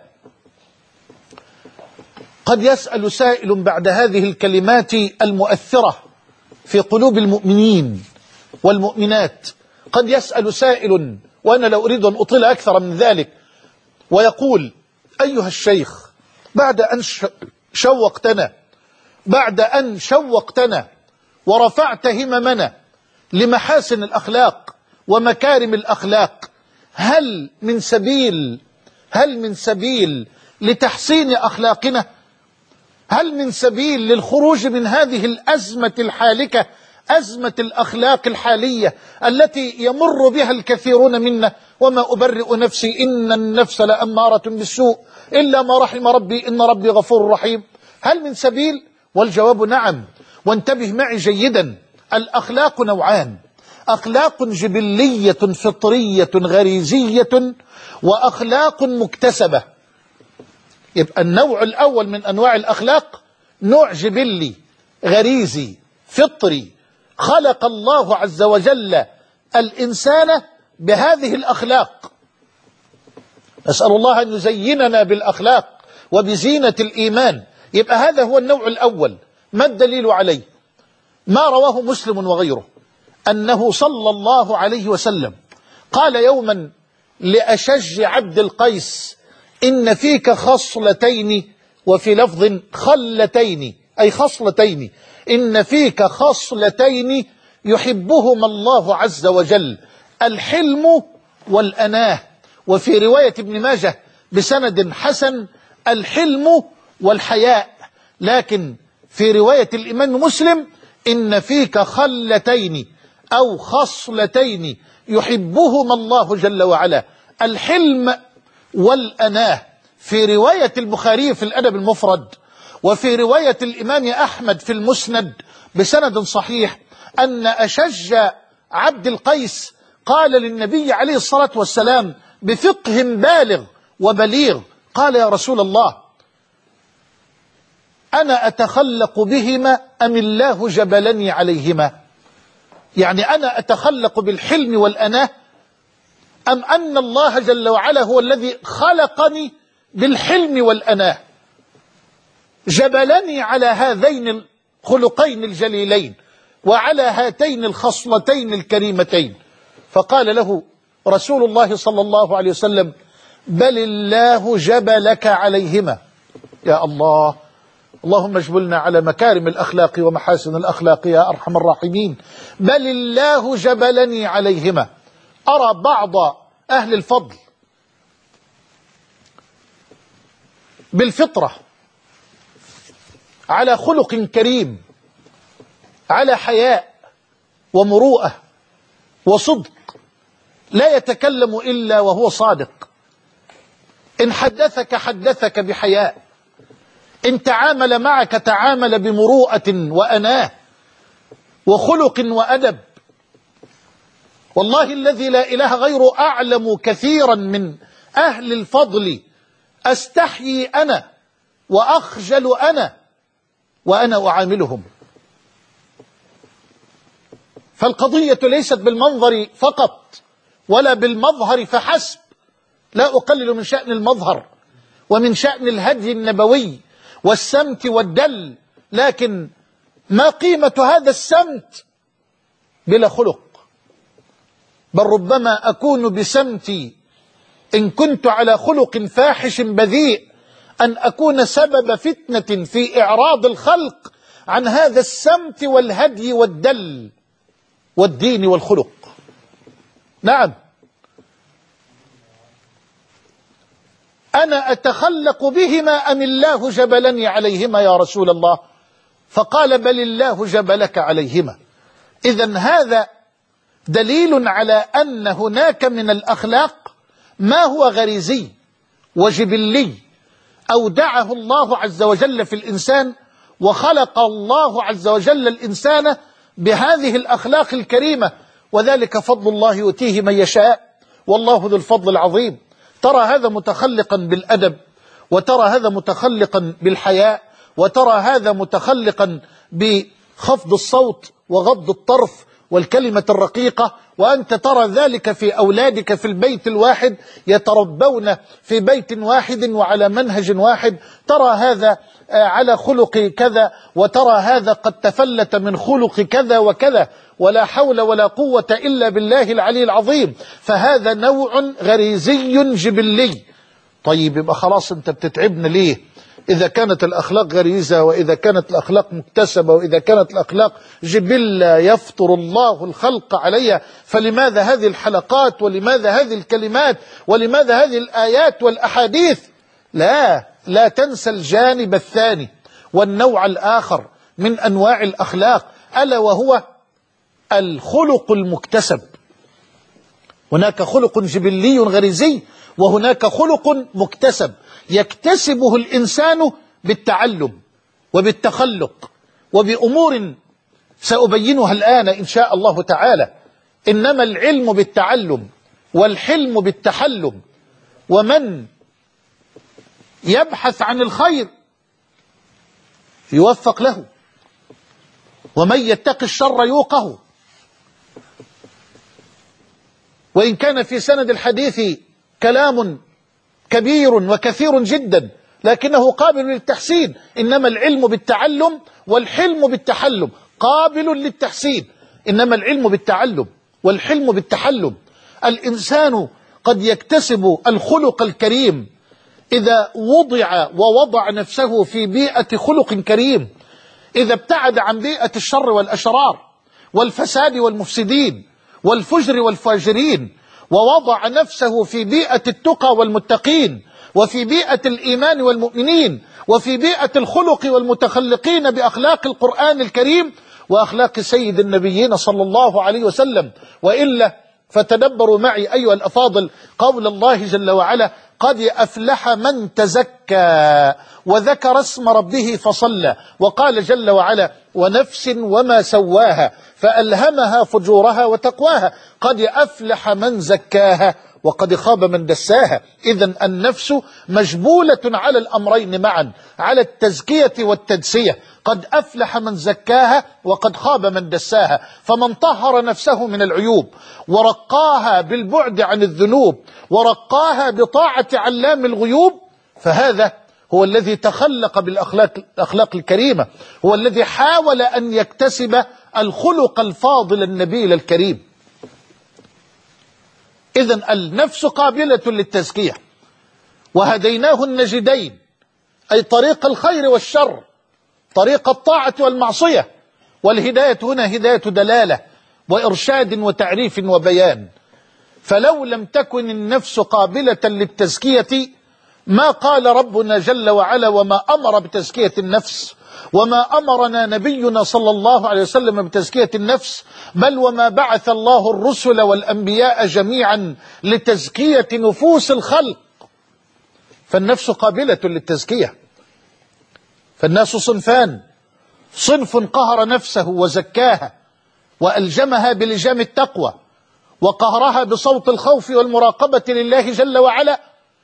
قد يسأل سائل بعد هذه الكلمات المؤثرة في قلوب المؤمنين والمؤمنات، قد يسأل سائل، وأنا لا أريد أن أطيل أكثر من ذلك، ويقول: أيها الشيخ، بعد أن شوقتنا بعد أن شوقتنا ورفعت هممنا لمحاسن الأخلاق ومكارم الأخلاق، هل من سبيل هل من سبيل لتحسين أخلاقنا؟ هل من سبيل للخروج من هذه الأزمة الحالكة، أزمة الأخلاق الحالية التي يمر بها الكثيرون منا؟ وما أبرئ نفسي، إن النفس لأمارة بالسوء إلا ما رحم ربي، إن ربي غفور رحيم. هل من سبيل؟ والجواب نعم. وانتبه معي جيدا، الأخلاق نوعان: أخلاق جبلية فطرية غريزية، وأخلاق مكتسبة. يبقى النوع الأول من أنواع الأخلاق نوع جبلي غريزي فطري، خلق الله عز وجل الإنسان بهذه الأخلاق. نسأل الله أن يزيننا بالأخلاق وبزينة الإيمان. يبقى هذا هو النوع الأول. ما الدليل عليه؟ ما رواه مسلم وغيره أنه صلى الله عليه وسلم قال يوما لأشج عبد القيس: إن فيك خصلتين، وفي لفظ خلتين، أي خصلتين، إن فيك خصلتين يحبهما الله عز وجل: الحلم والأناه. وفي رواية ابن ماجه بسند حسن: الحلم والحياء. لكن في رواية الإمام مسلم: إن فيك خلتين أو خصلتين يحبهما الله جل وعلا: الحلم والأناه. في رواية البخاري في الأدب المفرد، وفي رواية الإمام أحمد في المسند بسند صحيح، أن أشج عبد القيس قال للنبي عليه الصلاة والسلام بفقه بالغ وبليغ، قال: يا رسول الله، أنا أتخلق بهما أم الله جبلني عليهما؟ يعني أنا أتخلق بالحلم والأناه، أم أن الله جل وعلا هو الذي خلقني بالحلم والأناه، جبلني على هذين الخلقين الجليلين وعلى هاتين الخصلتين الكريمتين؟ فقال له رسول الله صلى الله عليه وسلم: بل الله جبلك عليهما. يا الله، اللهم اجبلنا على مكارم الأخلاق ومحاسن الأخلاق يا أرحم الراحمين. بل الله جبلني عليهما. أرى بعض أهل الفضل بالفطرة على خلق كريم، على حياء ومروءة وصدق، لا يتكلم إلا وهو صادق. إن حدثك حدثك بحياء، إن تعامل معك تعامل بمروءة وأناه وخلق وأدب. والله الذي لا إله غيره أعلم كثيرا من أهل الفضل، أستحيي أنا وأخجل أنا وأنا أعاملهم. فالقضية ليست بالمنظر فقط ولا بالمظهر فحسب، لا أقلل من شأن المظهر ومن شأن الهدي النبوي والسمت والدل، لكن ما قيمة هذا السمت بلا خلق؟ بل ربما أكون بسمتي إن كنت على خلق فاحش بذيء أن أكون سبب فتنة في إعراض الخلق عن هذا السمت والهدي والدل والدين والخلق. نعم، أنا أتخلق بهما أم الله جبلني عليهما يا رسول الله؟ فقال بل الله جبلك عليهما. إذن هذا دليل على أن هناك من الأخلاق ما هو غريزي وجبلي أودعه الله عز وجل في الإنسان، وخلق الله عز وجل الإنسان بهذه الأخلاق الكريمة، وذلك فضل الله يؤتيه من يشاء والله ذو الفضل العظيم. ترى هذا متخلقا بالأدب، وترى هذا متخلقا بالحياء، وترى هذا متخلقا بخفض الصوت وغض الطرف والكلمة الرقيقة، وأنت ترى ذلك في أولادك في البيت الواحد يتربون في بيت واحد وعلى منهج واحد. ترى هذا على خلق كذا، وترى هذا قد تفلت من خلق كذا وكذا، ولا حول ولا قوة إلا بالله العلي العظيم. فهذا نوع غريزي جبلي. طيب يبقى خلاص أنت بتتعبنا ليه؟ إذا كانت الأخلاق غريزة، وإذا كانت الأخلاق مكتسبة، وإذا كانت الأخلاق جبلة يفطر الله الخلق عليها، فلماذا هذه الحلقات، ولماذا هذه الكلمات، ولماذا هذه الآيات والأحاديث؟ لا لا تنسى الجانب الثاني والنوع الآخر من أنواع الأخلاق، ألا وهو الخلق المكتسب. هناك خلق جبلي غريزي، وهناك خلق مكتسب يكتسبه الإنسان بالتعلم وبالتخلق وبأمور سأبينها الآن إن شاء الله تعالى. إنما العلم بالتعلم والحلم بالتحلم، ومن يبحث عن الخير يوفق له، ومن يتق الشر يوقه. وإن كان في سند الحديث كلام كبير وكثير جدا لكنه قابل للتحسين. إنما العلم بالتعلم والحلم بالتحلم قابل للتحسين، إنما العلم بالتعلم والحلم بالتحلم. الإنسان قد يكتسب الخلق الكريم إذا وضع ووضع نفسه في بيئة خلق كريم، إذا ابتعد عن بيئة الشر والأشرار والفساد والمفسدين والفجر والفاجرين، ووضع نفسه في بيئة التقى والمتقين، وفي بيئة الإيمان والمؤمنين، وفي بيئة الخلق والمتخلقين بأخلاق القرآن الكريم وأخلاق سيد النبيين صلى الله عليه وسلم. وإلا فتدبروا معي أيها الأفاضل قول الله جل وعلا: قد أفلح من تزكى وذكر اسم ربه فصلى. وقال جل وعلا: ونفس وما سواها فألهمها فجورها وتقواها. قد أفلح من زكاها وقد خاب من دساها. إذن النفس مجبولة على الأمرين معا، على التزكية والتدسية. قد أفلح من زكاها وقد خاب من دساها. فمن طهر نفسه من العيوب ورقاها بالبعد عن الذنوب ورقاها بطاعة علام الغيوب، فهذا هو الذي تخلق بالأخلاق الأخلاق الكريمة، هو الذي حاول أن يكتسب الخلق الفاضل النبيل الكريم. إذن النفس قابلة للتزكية، وهديناه النجدين، أي طريق الخير والشر، طريق الطاعة والمعصية. والهداية هنا هداية دلالة وإرشاد وتعريف وبيان. فلو لم تكن النفس قابلة للتزكية ما قال ربنا جل وعلا: وما أمر بتزكية النفس، وما أمرنا نبينا صلى الله عليه وسلم بتزكية النفس، بل وما بعث الله الرسل والأنبياء جميعا لتزكية نفوس الخلق. فالنفس قابلة للتزكية. فالناس صنفان: صنف قهر نفسه وزكاها وألجمها بلجام التقوى وقهرها بصوت الخوف والمراقبة لله جل وعلا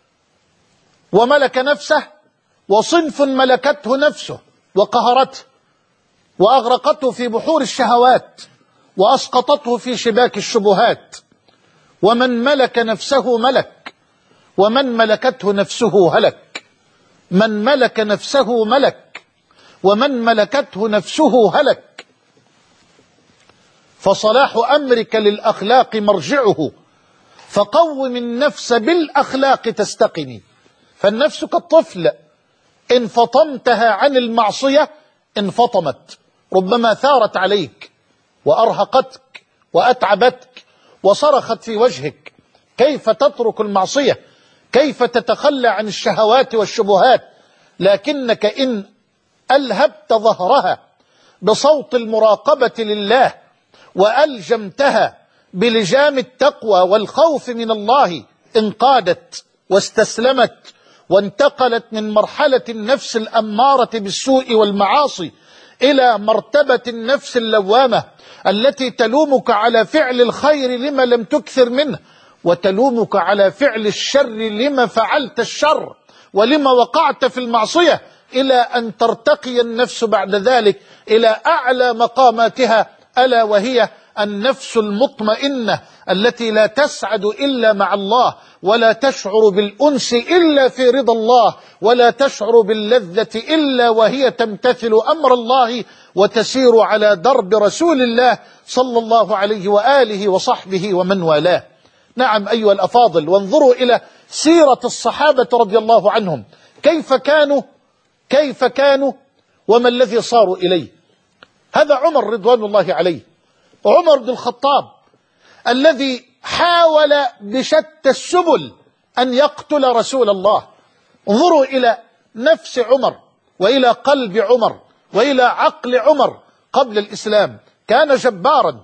وملك نفسه، وصنف ملكته نفسه وقهرته وأغرقته في بحور الشهوات وأسقطته في شباك الشبهات. ومن ملك نفسه ملك، ومن ملكته نفسه هلك. من ملك نفسه ملك، ومن ملكته نفسه هلك. فصلاح أمرك للأخلاق مرجعه، فقوم النفس بالأخلاق تستقني. فالنفس كالطفل إن فطمتها عن المعصية انفطمت، ربما ثارت عليك وأرهقتك وأتعبتك وصرخت في وجهك: كيف تترك المعصية؟ كيف تتخلى عن الشهوات والشبهات؟ لكنك إن ألهبت ظهرها بصوت المراقبة لله وألجمتها بلجام التقوى والخوف من الله انقادت واستسلمت، وانتقلت من مرحلة النفس الأمارة بالسوء والمعاصي إلى مرتبة النفس اللوامة التي تلومك على فعل الخير لما لم تكثر منه، وتلومك على فعل الشر لما فعلت الشر ولما وقعت في المعصية، إلى أن ترتقي النفس بعد ذلك إلى أعلى مقاماتها، ألا وهي النفس المطمئنة التي لا تسعد إلا مع الله، ولا تشعر بالأنس إلا في رضا الله، ولا تشعر باللذة إلا وهي تمتثل أمر الله وتسير على درب رسول الله صلى الله عليه وآله وصحبه ومن والاه. نعم أيها الأفاضل، وانظروا إلى سيرة الصحابة رضي الله عنهم، كيف كانوا كيف كانوا وما الذي صاروا إليه. هذا عمر رضوان الله عليه، عمر بن الخطاب الذي حاول بشتى السبل أن يقتل رسول الله. انظروا إلى نفس عمر وإلى قلب عمر وإلى عقل عمر قبل الإسلام، كان جبارا.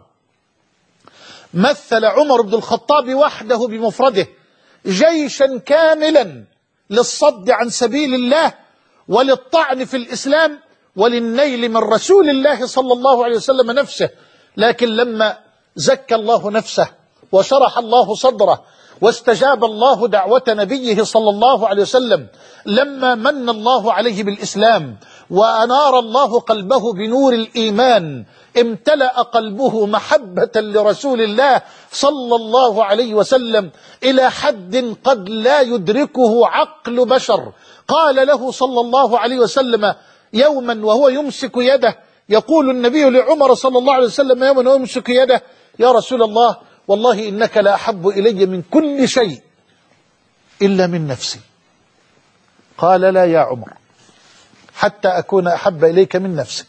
مثل عمر بن الخطاب وحده بمفرده جيشا كاملا للصد عن سبيل الله وللطعن في الإسلام وللنيل من رسول الله صلى الله عليه وسلم نفسه. لكن لما زكى الله نفسه وشرح الله صدره واستجاب الله دعوة نبيه صلى الله عليه وسلم، لما من الله عليه بالإسلام وأنار الله قلبه بنور الإيمان، امتلأ قلبه محبة لرسول الله صلى الله عليه وسلم إلى حد قد لا يدركه عقل بشر. قال له صلى الله عليه وسلم يوما وهو يمسك يده، يقول النبي لعمر صلى الله عليه وسلم يوما وهو يمسك يده: يا رسول الله، والله إنك لأحب إلي من كل شيء إلا من نفسي. قال: لا يا عمر، حتى أكون أحب إليك من نفسك،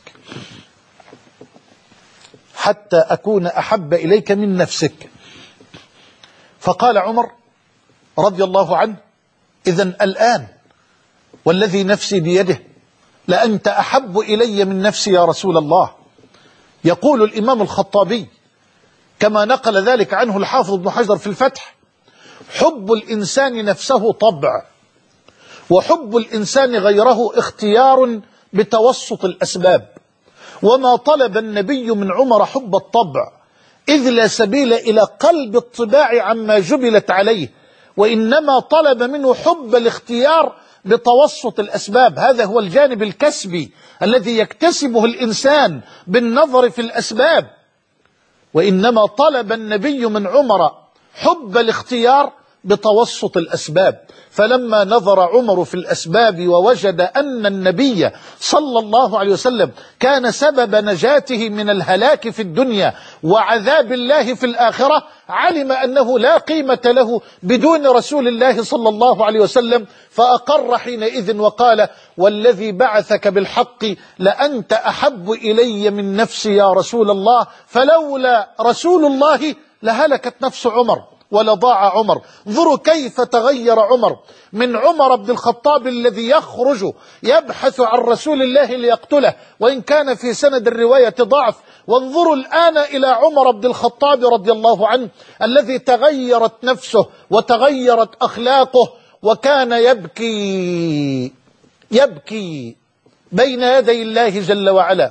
حتى أكون أحب إليك من نفسك. فقال عمر رضي الله عنه: إذن الآن والذي نفسي بيده لأنت أحب إلي من نفسي يا رسول الله. يقول الإمام الخطابي كما نقل ذلك عنه الحافظ ابن حجر في الفتح: حب الإنسان نفسه طبع، وحب الإنسان غيره اختيار بتوسط الأسباب. وما طلب النبي من عمر حب الطبع، إذ لا سبيل إلى قلب الطباع عما جبلت عليه، وإنما طلب منه حب الاختيار بتوسط الأسباب. هذا هو الجانب الكسبي الذي يكتسبه الإنسان بالنظر في الأسباب. وإنما طلب النبي من عمر حب الاختيار بتوسط الأسباب. فلما نظر عمر في الأسباب ووجد أن النبي صلى الله عليه وسلم كان سبب نجاته من الهلاك في الدنيا وعذاب الله في الآخرة، علم أنه لا قيمة له بدون رسول الله صلى الله عليه وسلم، فأقر حينئذ وقال: والذي بعثك بالحق لأنت أحب إلي من نفسي يا رسول الله، فلولا رسول الله لهلكت نفس عمر ولضاع عمر. انظروا كيف تغير عمر من عمر بن الخطاب الذي يخرج يبحث عن رسول الله ليقتله، وإن كان في سند الرواية ضعف. وانظروا الآن إلى عمر بن الخطاب رضي الله عنه الذي تغيرت نفسه وتغيرت أخلاقه، وكان يبكي يبكي بين يدي الله جل وعلا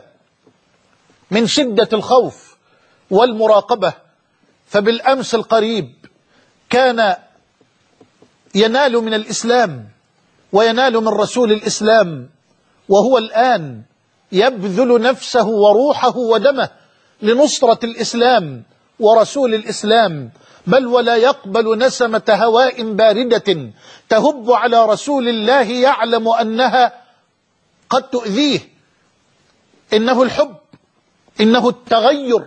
من شدة الخوف والمراقبة. فبالأمس القريب كان ينال من الإسلام وينال من رسول الإسلام، وهو الآن يبذل نفسه وروحه ودمه لنصرة الإسلام ورسول الإسلام، بل ولا يقبل نسمة هواء باردة تهب على رسول الله يعلم أنها قد تؤذيه. إنه الحب، إنه التغير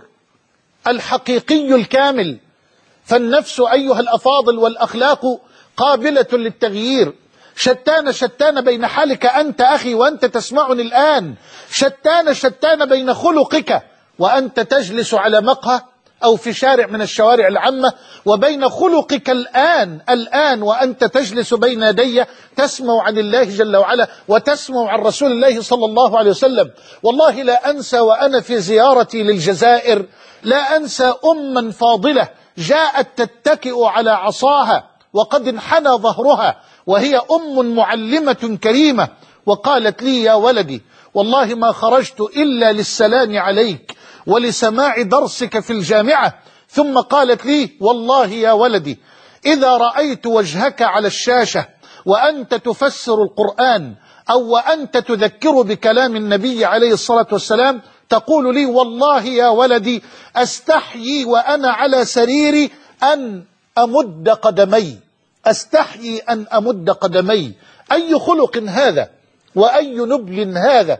الحقيقي الكامل. فالنفس أيها الأفاضل والأخلاق قابلة للتغيير. شتان شتان بين حالك أنت أخي وأنت تسمعني الآن، شتان شتان بين خلقك وأنت تجلس على مقهى أو في شارع من الشوارع العامة، وبين خلقك الآن الآن وأنت تجلس بين يدي تسمع عن الله جل وعلا وتسمع عن رسول الله صلى الله عليه وسلم. والله لا أنسى وأنا في زيارتي للجزائر، لا أنسى أما فاضلة جاءت تتكئ على عصاها وقد انحنى ظهرها، وهي أم معلمة كريمة، وقالت لي: يا ولدي والله ما خرجت إلا للسلام عليك ولسماع درسك في الجامعة. ثم قالت لي: والله يا ولدي إذا رأيت وجهك على الشاشة وأنت تفسر القرآن أو وأنت تذكر بكلام النبي عليه الصلاة والسلام تقول لي: والله يا ولدي أستحيي وأنا على سريري أن أمد قدمي، أستحيي أن أمد قدمي. أي خلق هذا، وأي نبل هذا،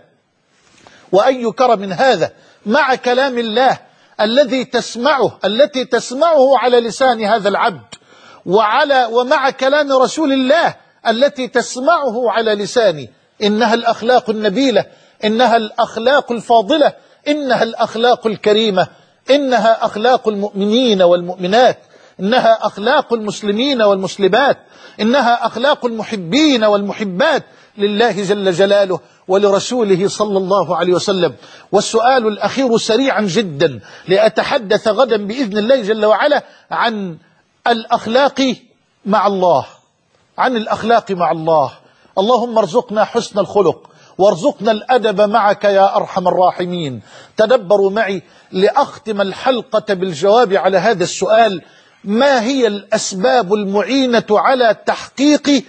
وأي كرم هذا مع كلام الله الذي تسمعه التي تسمعه على لسان هذا العبد، وعلى ومع كلام رسول الله التي تسمعه على لساني. إنها الأخلاق النبيلة، إنها الأخلاق الفاضلة، إنها الأخلاق الكريمة، إنها أخلاق المؤمنين والمؤمنات، إنها أخلاق المسلمين والمسلمات، إنها أخلاق المحبين والمحبات لله جل جلاله ولرسوله صلى الله عليه وسلم. والسؤال الأخير سريعا جدا لأتحدث غدا بإذن الله جل وعلا عن الأخلاق مع الله، عن الأخلاق مع الله. اللهم ارزقنا حسن الخلق وارزقنا الأدب معك يا أرحم الراحمين. تدبروا معي لأختم الحلقة بالجواب على هذا السؤال: ما هي الأسباب المعينة على تحقيق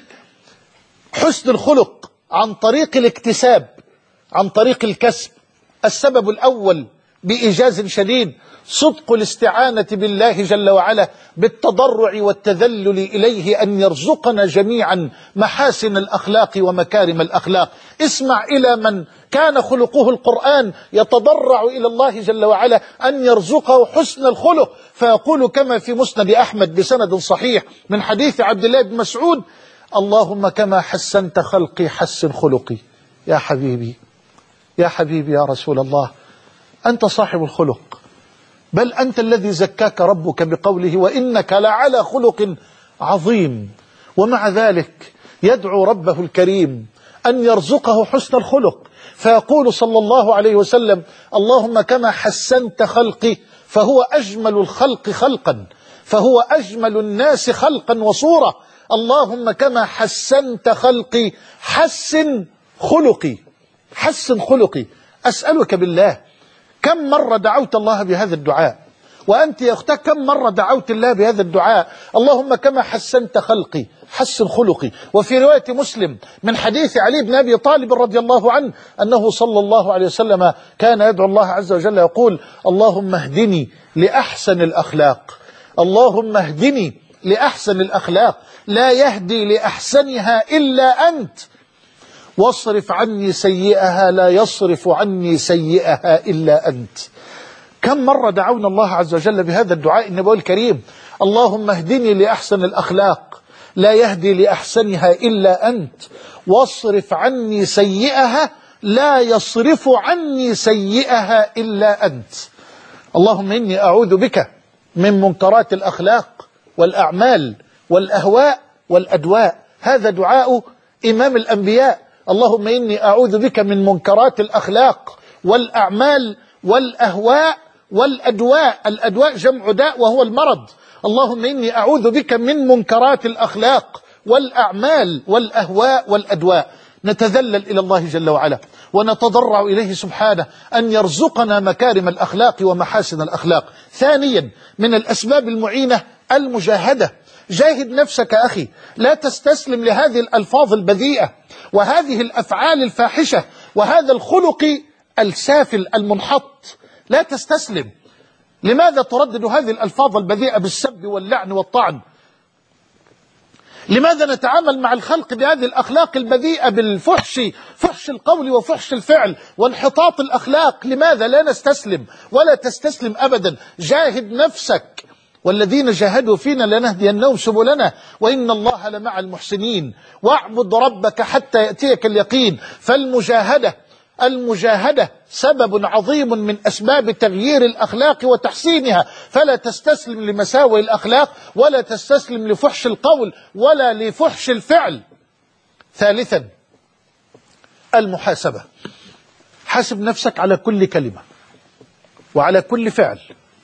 حسن الخلق عن طريق الاكتساب، عن طريق الكسب؟ السبب الأول بإيجاز شديد صدق الاستعانة بالله جل وعلا بالتضرع والتذلل إليه أن يرزقنا جميعا محاسن الأخلاق ومكارم الأخلاق. اسمع إلى من كان خلقه القرآن يتضرع إلى الله جل وعلا أن يرزقه حسن الخلق، فيقول كما في مسند أحمد بسند صحيح من حديث عبد الله بن مسعود: اللهم كما حسنت خلقي حسن خلقي. يا حبيبي يا حبيبي يا رسول الله، أنت صاحب الخلق، بل أنت الذي زكاك ربك بقوله: وإنك لعلى خلق عظيم. ومع ذلك يدعو ربه الكريم أن يرزقه حسن الخلق، فيقول صلى الله عليه وسلم: اللهم كما حسنت خلقي فهو أجمل الخلق خلقا، فهو أجمل الناس خلقا وصورة. اللهم كما حسنت خلقي حسن خلقي، حسن خلقي. أسألك بالله، كم مرة دعوت الله بهذا الدعاء؟ وأنت يا أختي كم مرة دعوت الله بهذا الدعاء؟ اللهم كما حسنت خلقي حسن خلقي. وفي رواية مسلم من حديث علي بن أبي طالب رضي الله عنه أنه صلى الله عليه وسلم كان يدعو الله عز وجل يقول: اللهم اهدني لأحسن الأخلاق، اللهم اهدني لأحسن الأخلاق، لا يهدي لأحسنها إلا أنت، واصرف عني سيئها لا يصرف عني سيئها إلا أنت. كم مرة دعونا الله عز وجل بهذا الدعاء النبوي الكريم: اللهم اهدني لأحسن الأخلاق لا يهدي لأحسنها إلا أنت، واصرف عني سيئها لا يصرف عني سيئها إلا أنت. اللهم إني أعوذ بك من منكرات الأخلاق والأعمال والأهواء والأدواء. هذا دعاء إمام الأنبياء: اللهم إني أعوذ بك من منكرات الأخلاق والأعمال والأهواء والأدواء. الأدواء جمع داء وهو المرض. اللهم إني أعوذ بك من منكرات الأخلاق والأعمال والأهواء والأدواء. نتذلل إلى الله جل وعلا ونتضرع إليه سبحانه أن يرزقنا مكارم الأخلاق ومحاسن الأخلاق. ثانيا من الأسباب المعينة المجاهدة. جاهد نفسك أخي، لا تستسلم لهذه الألفاظ البذيئة وهذه الأفعال الفاحشة وهذا الخلق السافل المنحط. لا تستسلم. لماذا تردد هذه الألفاظ البذيئة بالسب واللعن والطعن؟ لماذا نتعامل مع الخلق بهذه الأخلاق البذيئة بالفحش، فحش القول وفحش الفعل وانحطاط الأخلاق؟ لماذا لا نستسلم؟ ولا تستسلم أبدا. جاهد نفسك، والذين جاهدوا فينا لنهدينهم سبلنا وإن الله لمع المحسنين. واعبد ربك حتى يأتيك اليقين. فالمجاهدة المجاهدة سبب عظيم من أسباب تغيير الأخلاق وتحسينها. فلا تستسلم لمساوئ الأخلاق ولا تستسلم لفحش القول ولا لفحش الفعل. ثالثا المحاسبة. حاسب نفسك على كل كلمة وعلى كل فعل.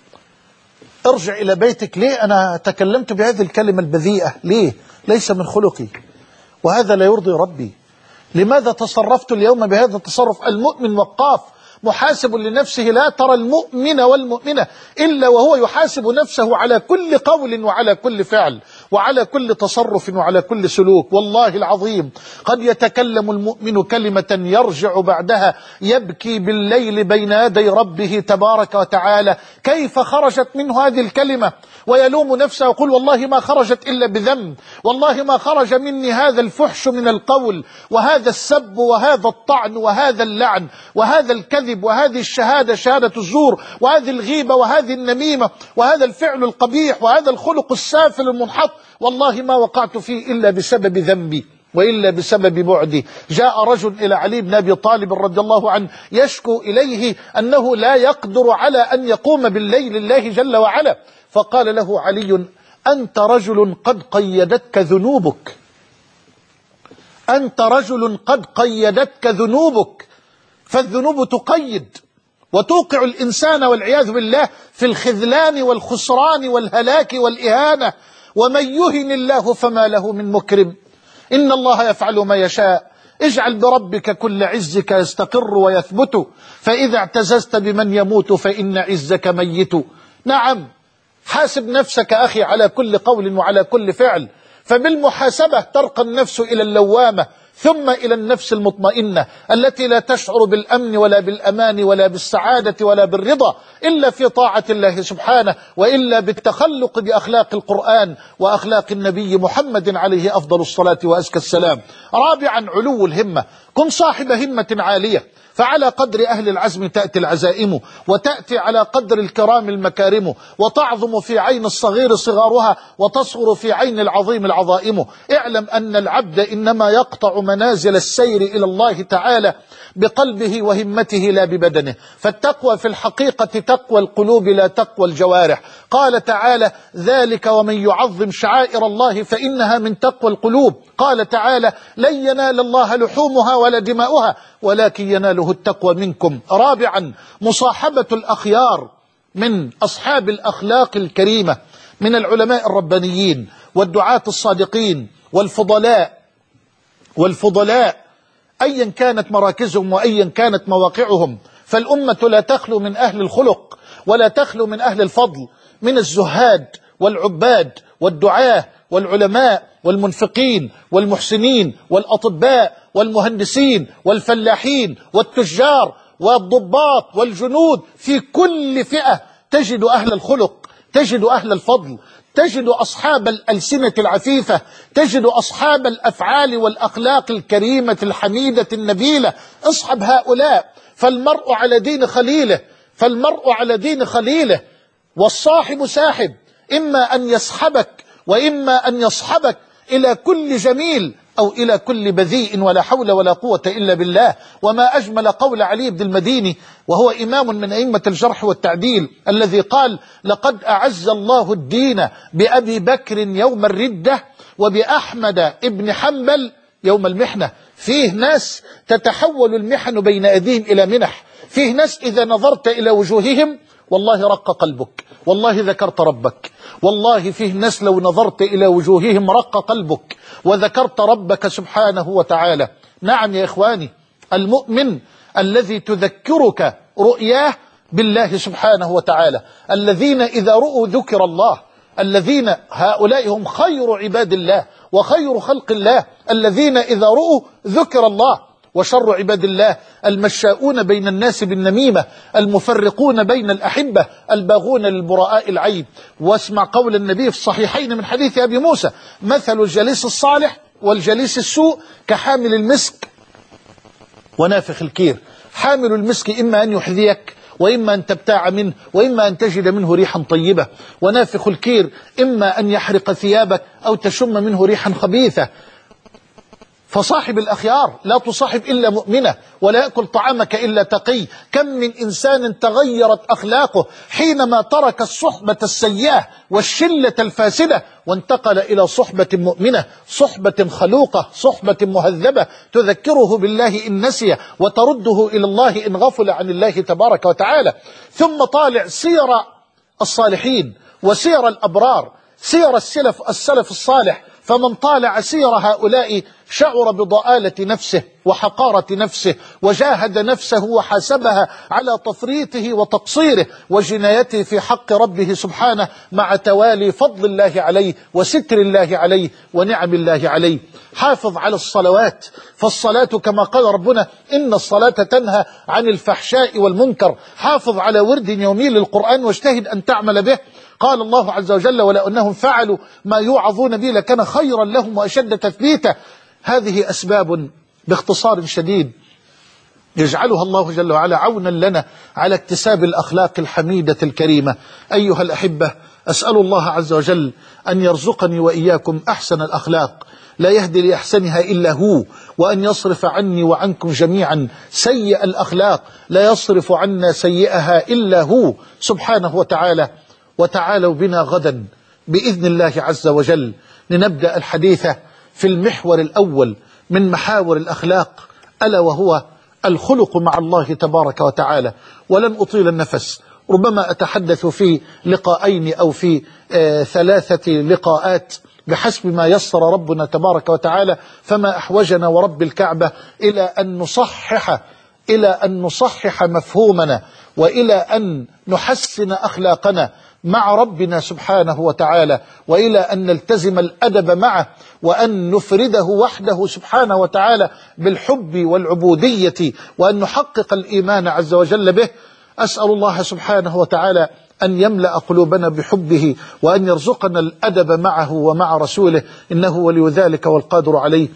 ارجع إلى بيتك. ليه أنا تكلمت بهذه الكلمة البذيئة؟ ليه؟ ليس من خلقي وهذا لا يرضي ربي. لماذا تصرفت اليوم بهذا التصرف؟ المؤمن وقاف محاسب لنفسه. لا ترى المؤمن والمؤمنة إلا وهو يحاسب نفسه على كل قول وعلى كل فعل وعلى كل تصرف وعلى كل سلوك. والله العظيم قد يتكلم المؤمن كلمة يرجع بعدها يبكي بالليل بين يدي ربه تبارك وتعالى كيف خرجت منه هذه الكلمة، ويلوم نفسه ويقول والله ما خرجت إلا بذنب، والله ما خرج مني هذا الفحش من القول وهذا السب وهذا الطعن وهذا اللعن وهذا الكذب وهذه الشهادة شهادة الزور وهذه الغيبة وهذه النميمة وهذا الفعل القبيح وهذا الخلق السافل المنحط، والله ما وقعت فيه إلا بسبب ذنبي وإلا بسبب بعدي. جاء رجل إلى علي بن أبي طالب رضي الله عنه يشكو إليه أنه لا يقدر على أن يقوم بالليل لله جل وعلا، فقال له علي أنت رجل قد قيدتك ذنوبك، أنت رجل قد قيدتك ذنوبك. فالذنوب تقيد وتوقع الإنسان والعياذ بالله في الخذلان والخسران والهلاك والإهانة. ومن يهن الله فما له من مكرم، إن الله يفعل ما يشاء. اجعل بربك كل عزك يستقر ويثبت، فإذا اعتززت بمن يموت فإن عزك ميت. نعم، حاسب نفسك أخي على كل قول وعلى كل فعل، فبالمحاسبة ترقى النفس إلى اللوامة ثم إلى النفس المطمئنة التي لا تشعر بالأمن ولا بالأمان ولا بالسعادة ولا بالرضا إلا في طاعة الله سبحانه وإلا بالتخلق بأخلاق القرآن وأخلاق النبي محمد عليه أفضل الصلاة وأزكى السلام. رابعا علو الهمة. كن صاحب همة عالية، فعلى قدر أهل العزم تأتي العزائم وتأتي على قدر الكرام المكارم، وتعظم في عين الصغير صغارها وتصغر في عين العظيم العظائم. اعلم أن العبد إنما يقطع منازل السير إلى الله تعالى بقلبه وهمته لا ببدنه، فالتقوى في الحقيقة تقوى القلوب لا تقوى الجوارح. قال تعالى ذلك ومن يعظم شعائر الله فإنها من تقوى القلوب. قال تعالى لن ينال الله لحومها ولا دماؤها ولكن يناله التقوى منكم. رابعا مصاحبة الأخيار من أصحاب الأخلاق الكريمة من العلماء الربانيين والدعاة الصادقين والفضلاء والفضلاء أيا كانت مراكزهم وأيا كانت مواقعهم. فالأمة لا تخلو من أهل الخلق ولا تخلو من أهل الفضل، من الزهاد والعباد والدعاة والعلماء والمنفقين والمحسنين والأطباء والمهندسين والفلاحين والتجار والضباط والجنود. في كل فئة تجد أهل الخلق، تجد أهل الفضل، تجد أصحاب الألسنة العفيفة، تجد أصحاب الأفعال والأخلاق الكريمة الحميدة النبيلة. اصحب هؤلاء، فالمرء على دين خليله، فالمرء على دين خليله. والصاحب ساحب، إما أن يسحبك وإما أن يصحبك إلى كل جميل أو إلى كل بذيء، ولا حول ولا قوة إلا بالله. وما أجمل قول علي بن المديني وهو إمام من أئمة الجرح والتعديل الذي قال لقد أعز الله الدين بأبي بكر يوم الردة وبأحمد ابن حنبل يوم المحنة. فيه ناس تتحول المحن بين أيديهم إلى منح، فيه ناس إذا نظرت إلى وجوههم والله رق قلبك، والله ذكرت ربك، والله فيه ناس لو نظرت إلى وجوههم رق قلبك وذكرت ربك سبحانه وتعالى. نعم يا إخواني، المؤمن الذي تذكرك رؤياه بالله سبحانه وتعالى، الذين إذا رؤوا ذكر الله، الذين هؤلاء هم خير عباد الله وخير خلق الله، الذين إذا رؤوا ذكر الله. وشر عباد الله المشاؤون بين الناس بالنميمة، المفرقون بين الأحبة، الباغون للبراء العيب. واسمع قول النبي في الصحيحين من حديث أبي موسى: مثل الجليس الصالح والجليس السوء كحامل المسك ونافخ الكير. حامل المسك إما أن يحذيك، وإما أن تبتاع منه، وإما أن تجد منه ريحا طيبة. ونافخ الكير إما أن يحرق ثيابك أو تشم منه ريحا خبيثة. فصاحب الأخيار لا تصاحب إلا مؤمنة، ولا يأكل طعامك إلا تقي. كم من إنسان تغيرت أخلاقه حينما ترك الصحبة السيئة والشلة الفاسدة وانتقل إلى صحبة مؤمنة، صحبة خلوقة، صحبة مهذبة تذكره بالله إن نسي وترده إلى الله إن غفل عن الله تبارك وتعالى. ثم طالع سير الصالحين وسير الأبرار، سير السلف السلف الصالح، فمن طالع سير هؤلاء شعر بضآلة نفسه وحقارة نفسه، وجاهد نفسه وحاسبها على تفريطه وتقصيره وجنايته في حق ربه سبحانه، مع توالي فضل الله عليه وستر الله عليه ونعم الله عليه. حافظ على الصلوات، فالصلاة كما قال ربنا: إن الصلاة تنهى عن الفحشاء والمنكر. حافظ على ورد يومي للقرآن واجتهد أن تعمل به. قال الله عز وجل: ولو أنهم فعلوا ما يوعظون به لكان خيرا لهم وأشد تثبيتا. هذه أسباب باختصار شديد يجعلها الله جل وعلا عونا لنا على اكتساب الأخلاق الحميدة الكريمة. أيها الأحبة، أسأل الله عز وجل أن يرزقني وإياكم أحسن الأخلاق، لا يهدي لأحسنها إلا هو، وأن يصرف عني وعنكم جميعا سيء الأخلاق، لا يصرف عنا سيئها إلا هو سبحانه وتعالى. وتعالوا بنا غدا بإذن الله عز وجل لنبدأ الحديث في المحور الأول من محاور الأخلاق، ألا وهو الخلق مع الله تبارك وتعالى. ولن أطيل النفس، ربما أتحدث في لقاءين أو في آه ثلاثة لقاءات بحسب ما يسر ربنا تبارك وتعالى. فما أحوجنا ورب الكعبة إلى أن نصحح إلى أن نصحح مفهومنا، وإلى أن نحسن أخلاقنا مع ربنا سبحانه وتعالى، وإلى أن نلتزم الأدب معه، وأن نفرده وحده سبحانه وتعالى بالحب والعبودية، وأن نحقق الإيمان عز وجل به. أسأل الله سبحانه وتعالى أن يملأ قلوبنا بحبه، وأن يرزقنا الأدب معه ومع رسوله، إنه ولي ذلك والقادر عليه.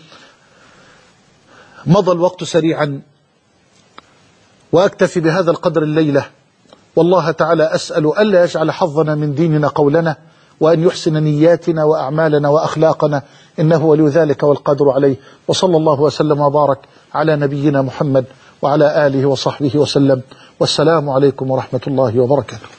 مضى الوقت سريعا، وأكتفي بهذا القدر الليلة، والله تعالى أسأل ألا يجعل حظنا من ديننا قولنا، وأن يحسن نياتنا وأعمالنا وأخلاقنا، إنه ولي ذلك والقادر عليه. وصلى الله وسلم وبارك على نبينا محمد وعلى آله وصحبه وسلم، والسلام عليكم ورحمة الله وبركاته.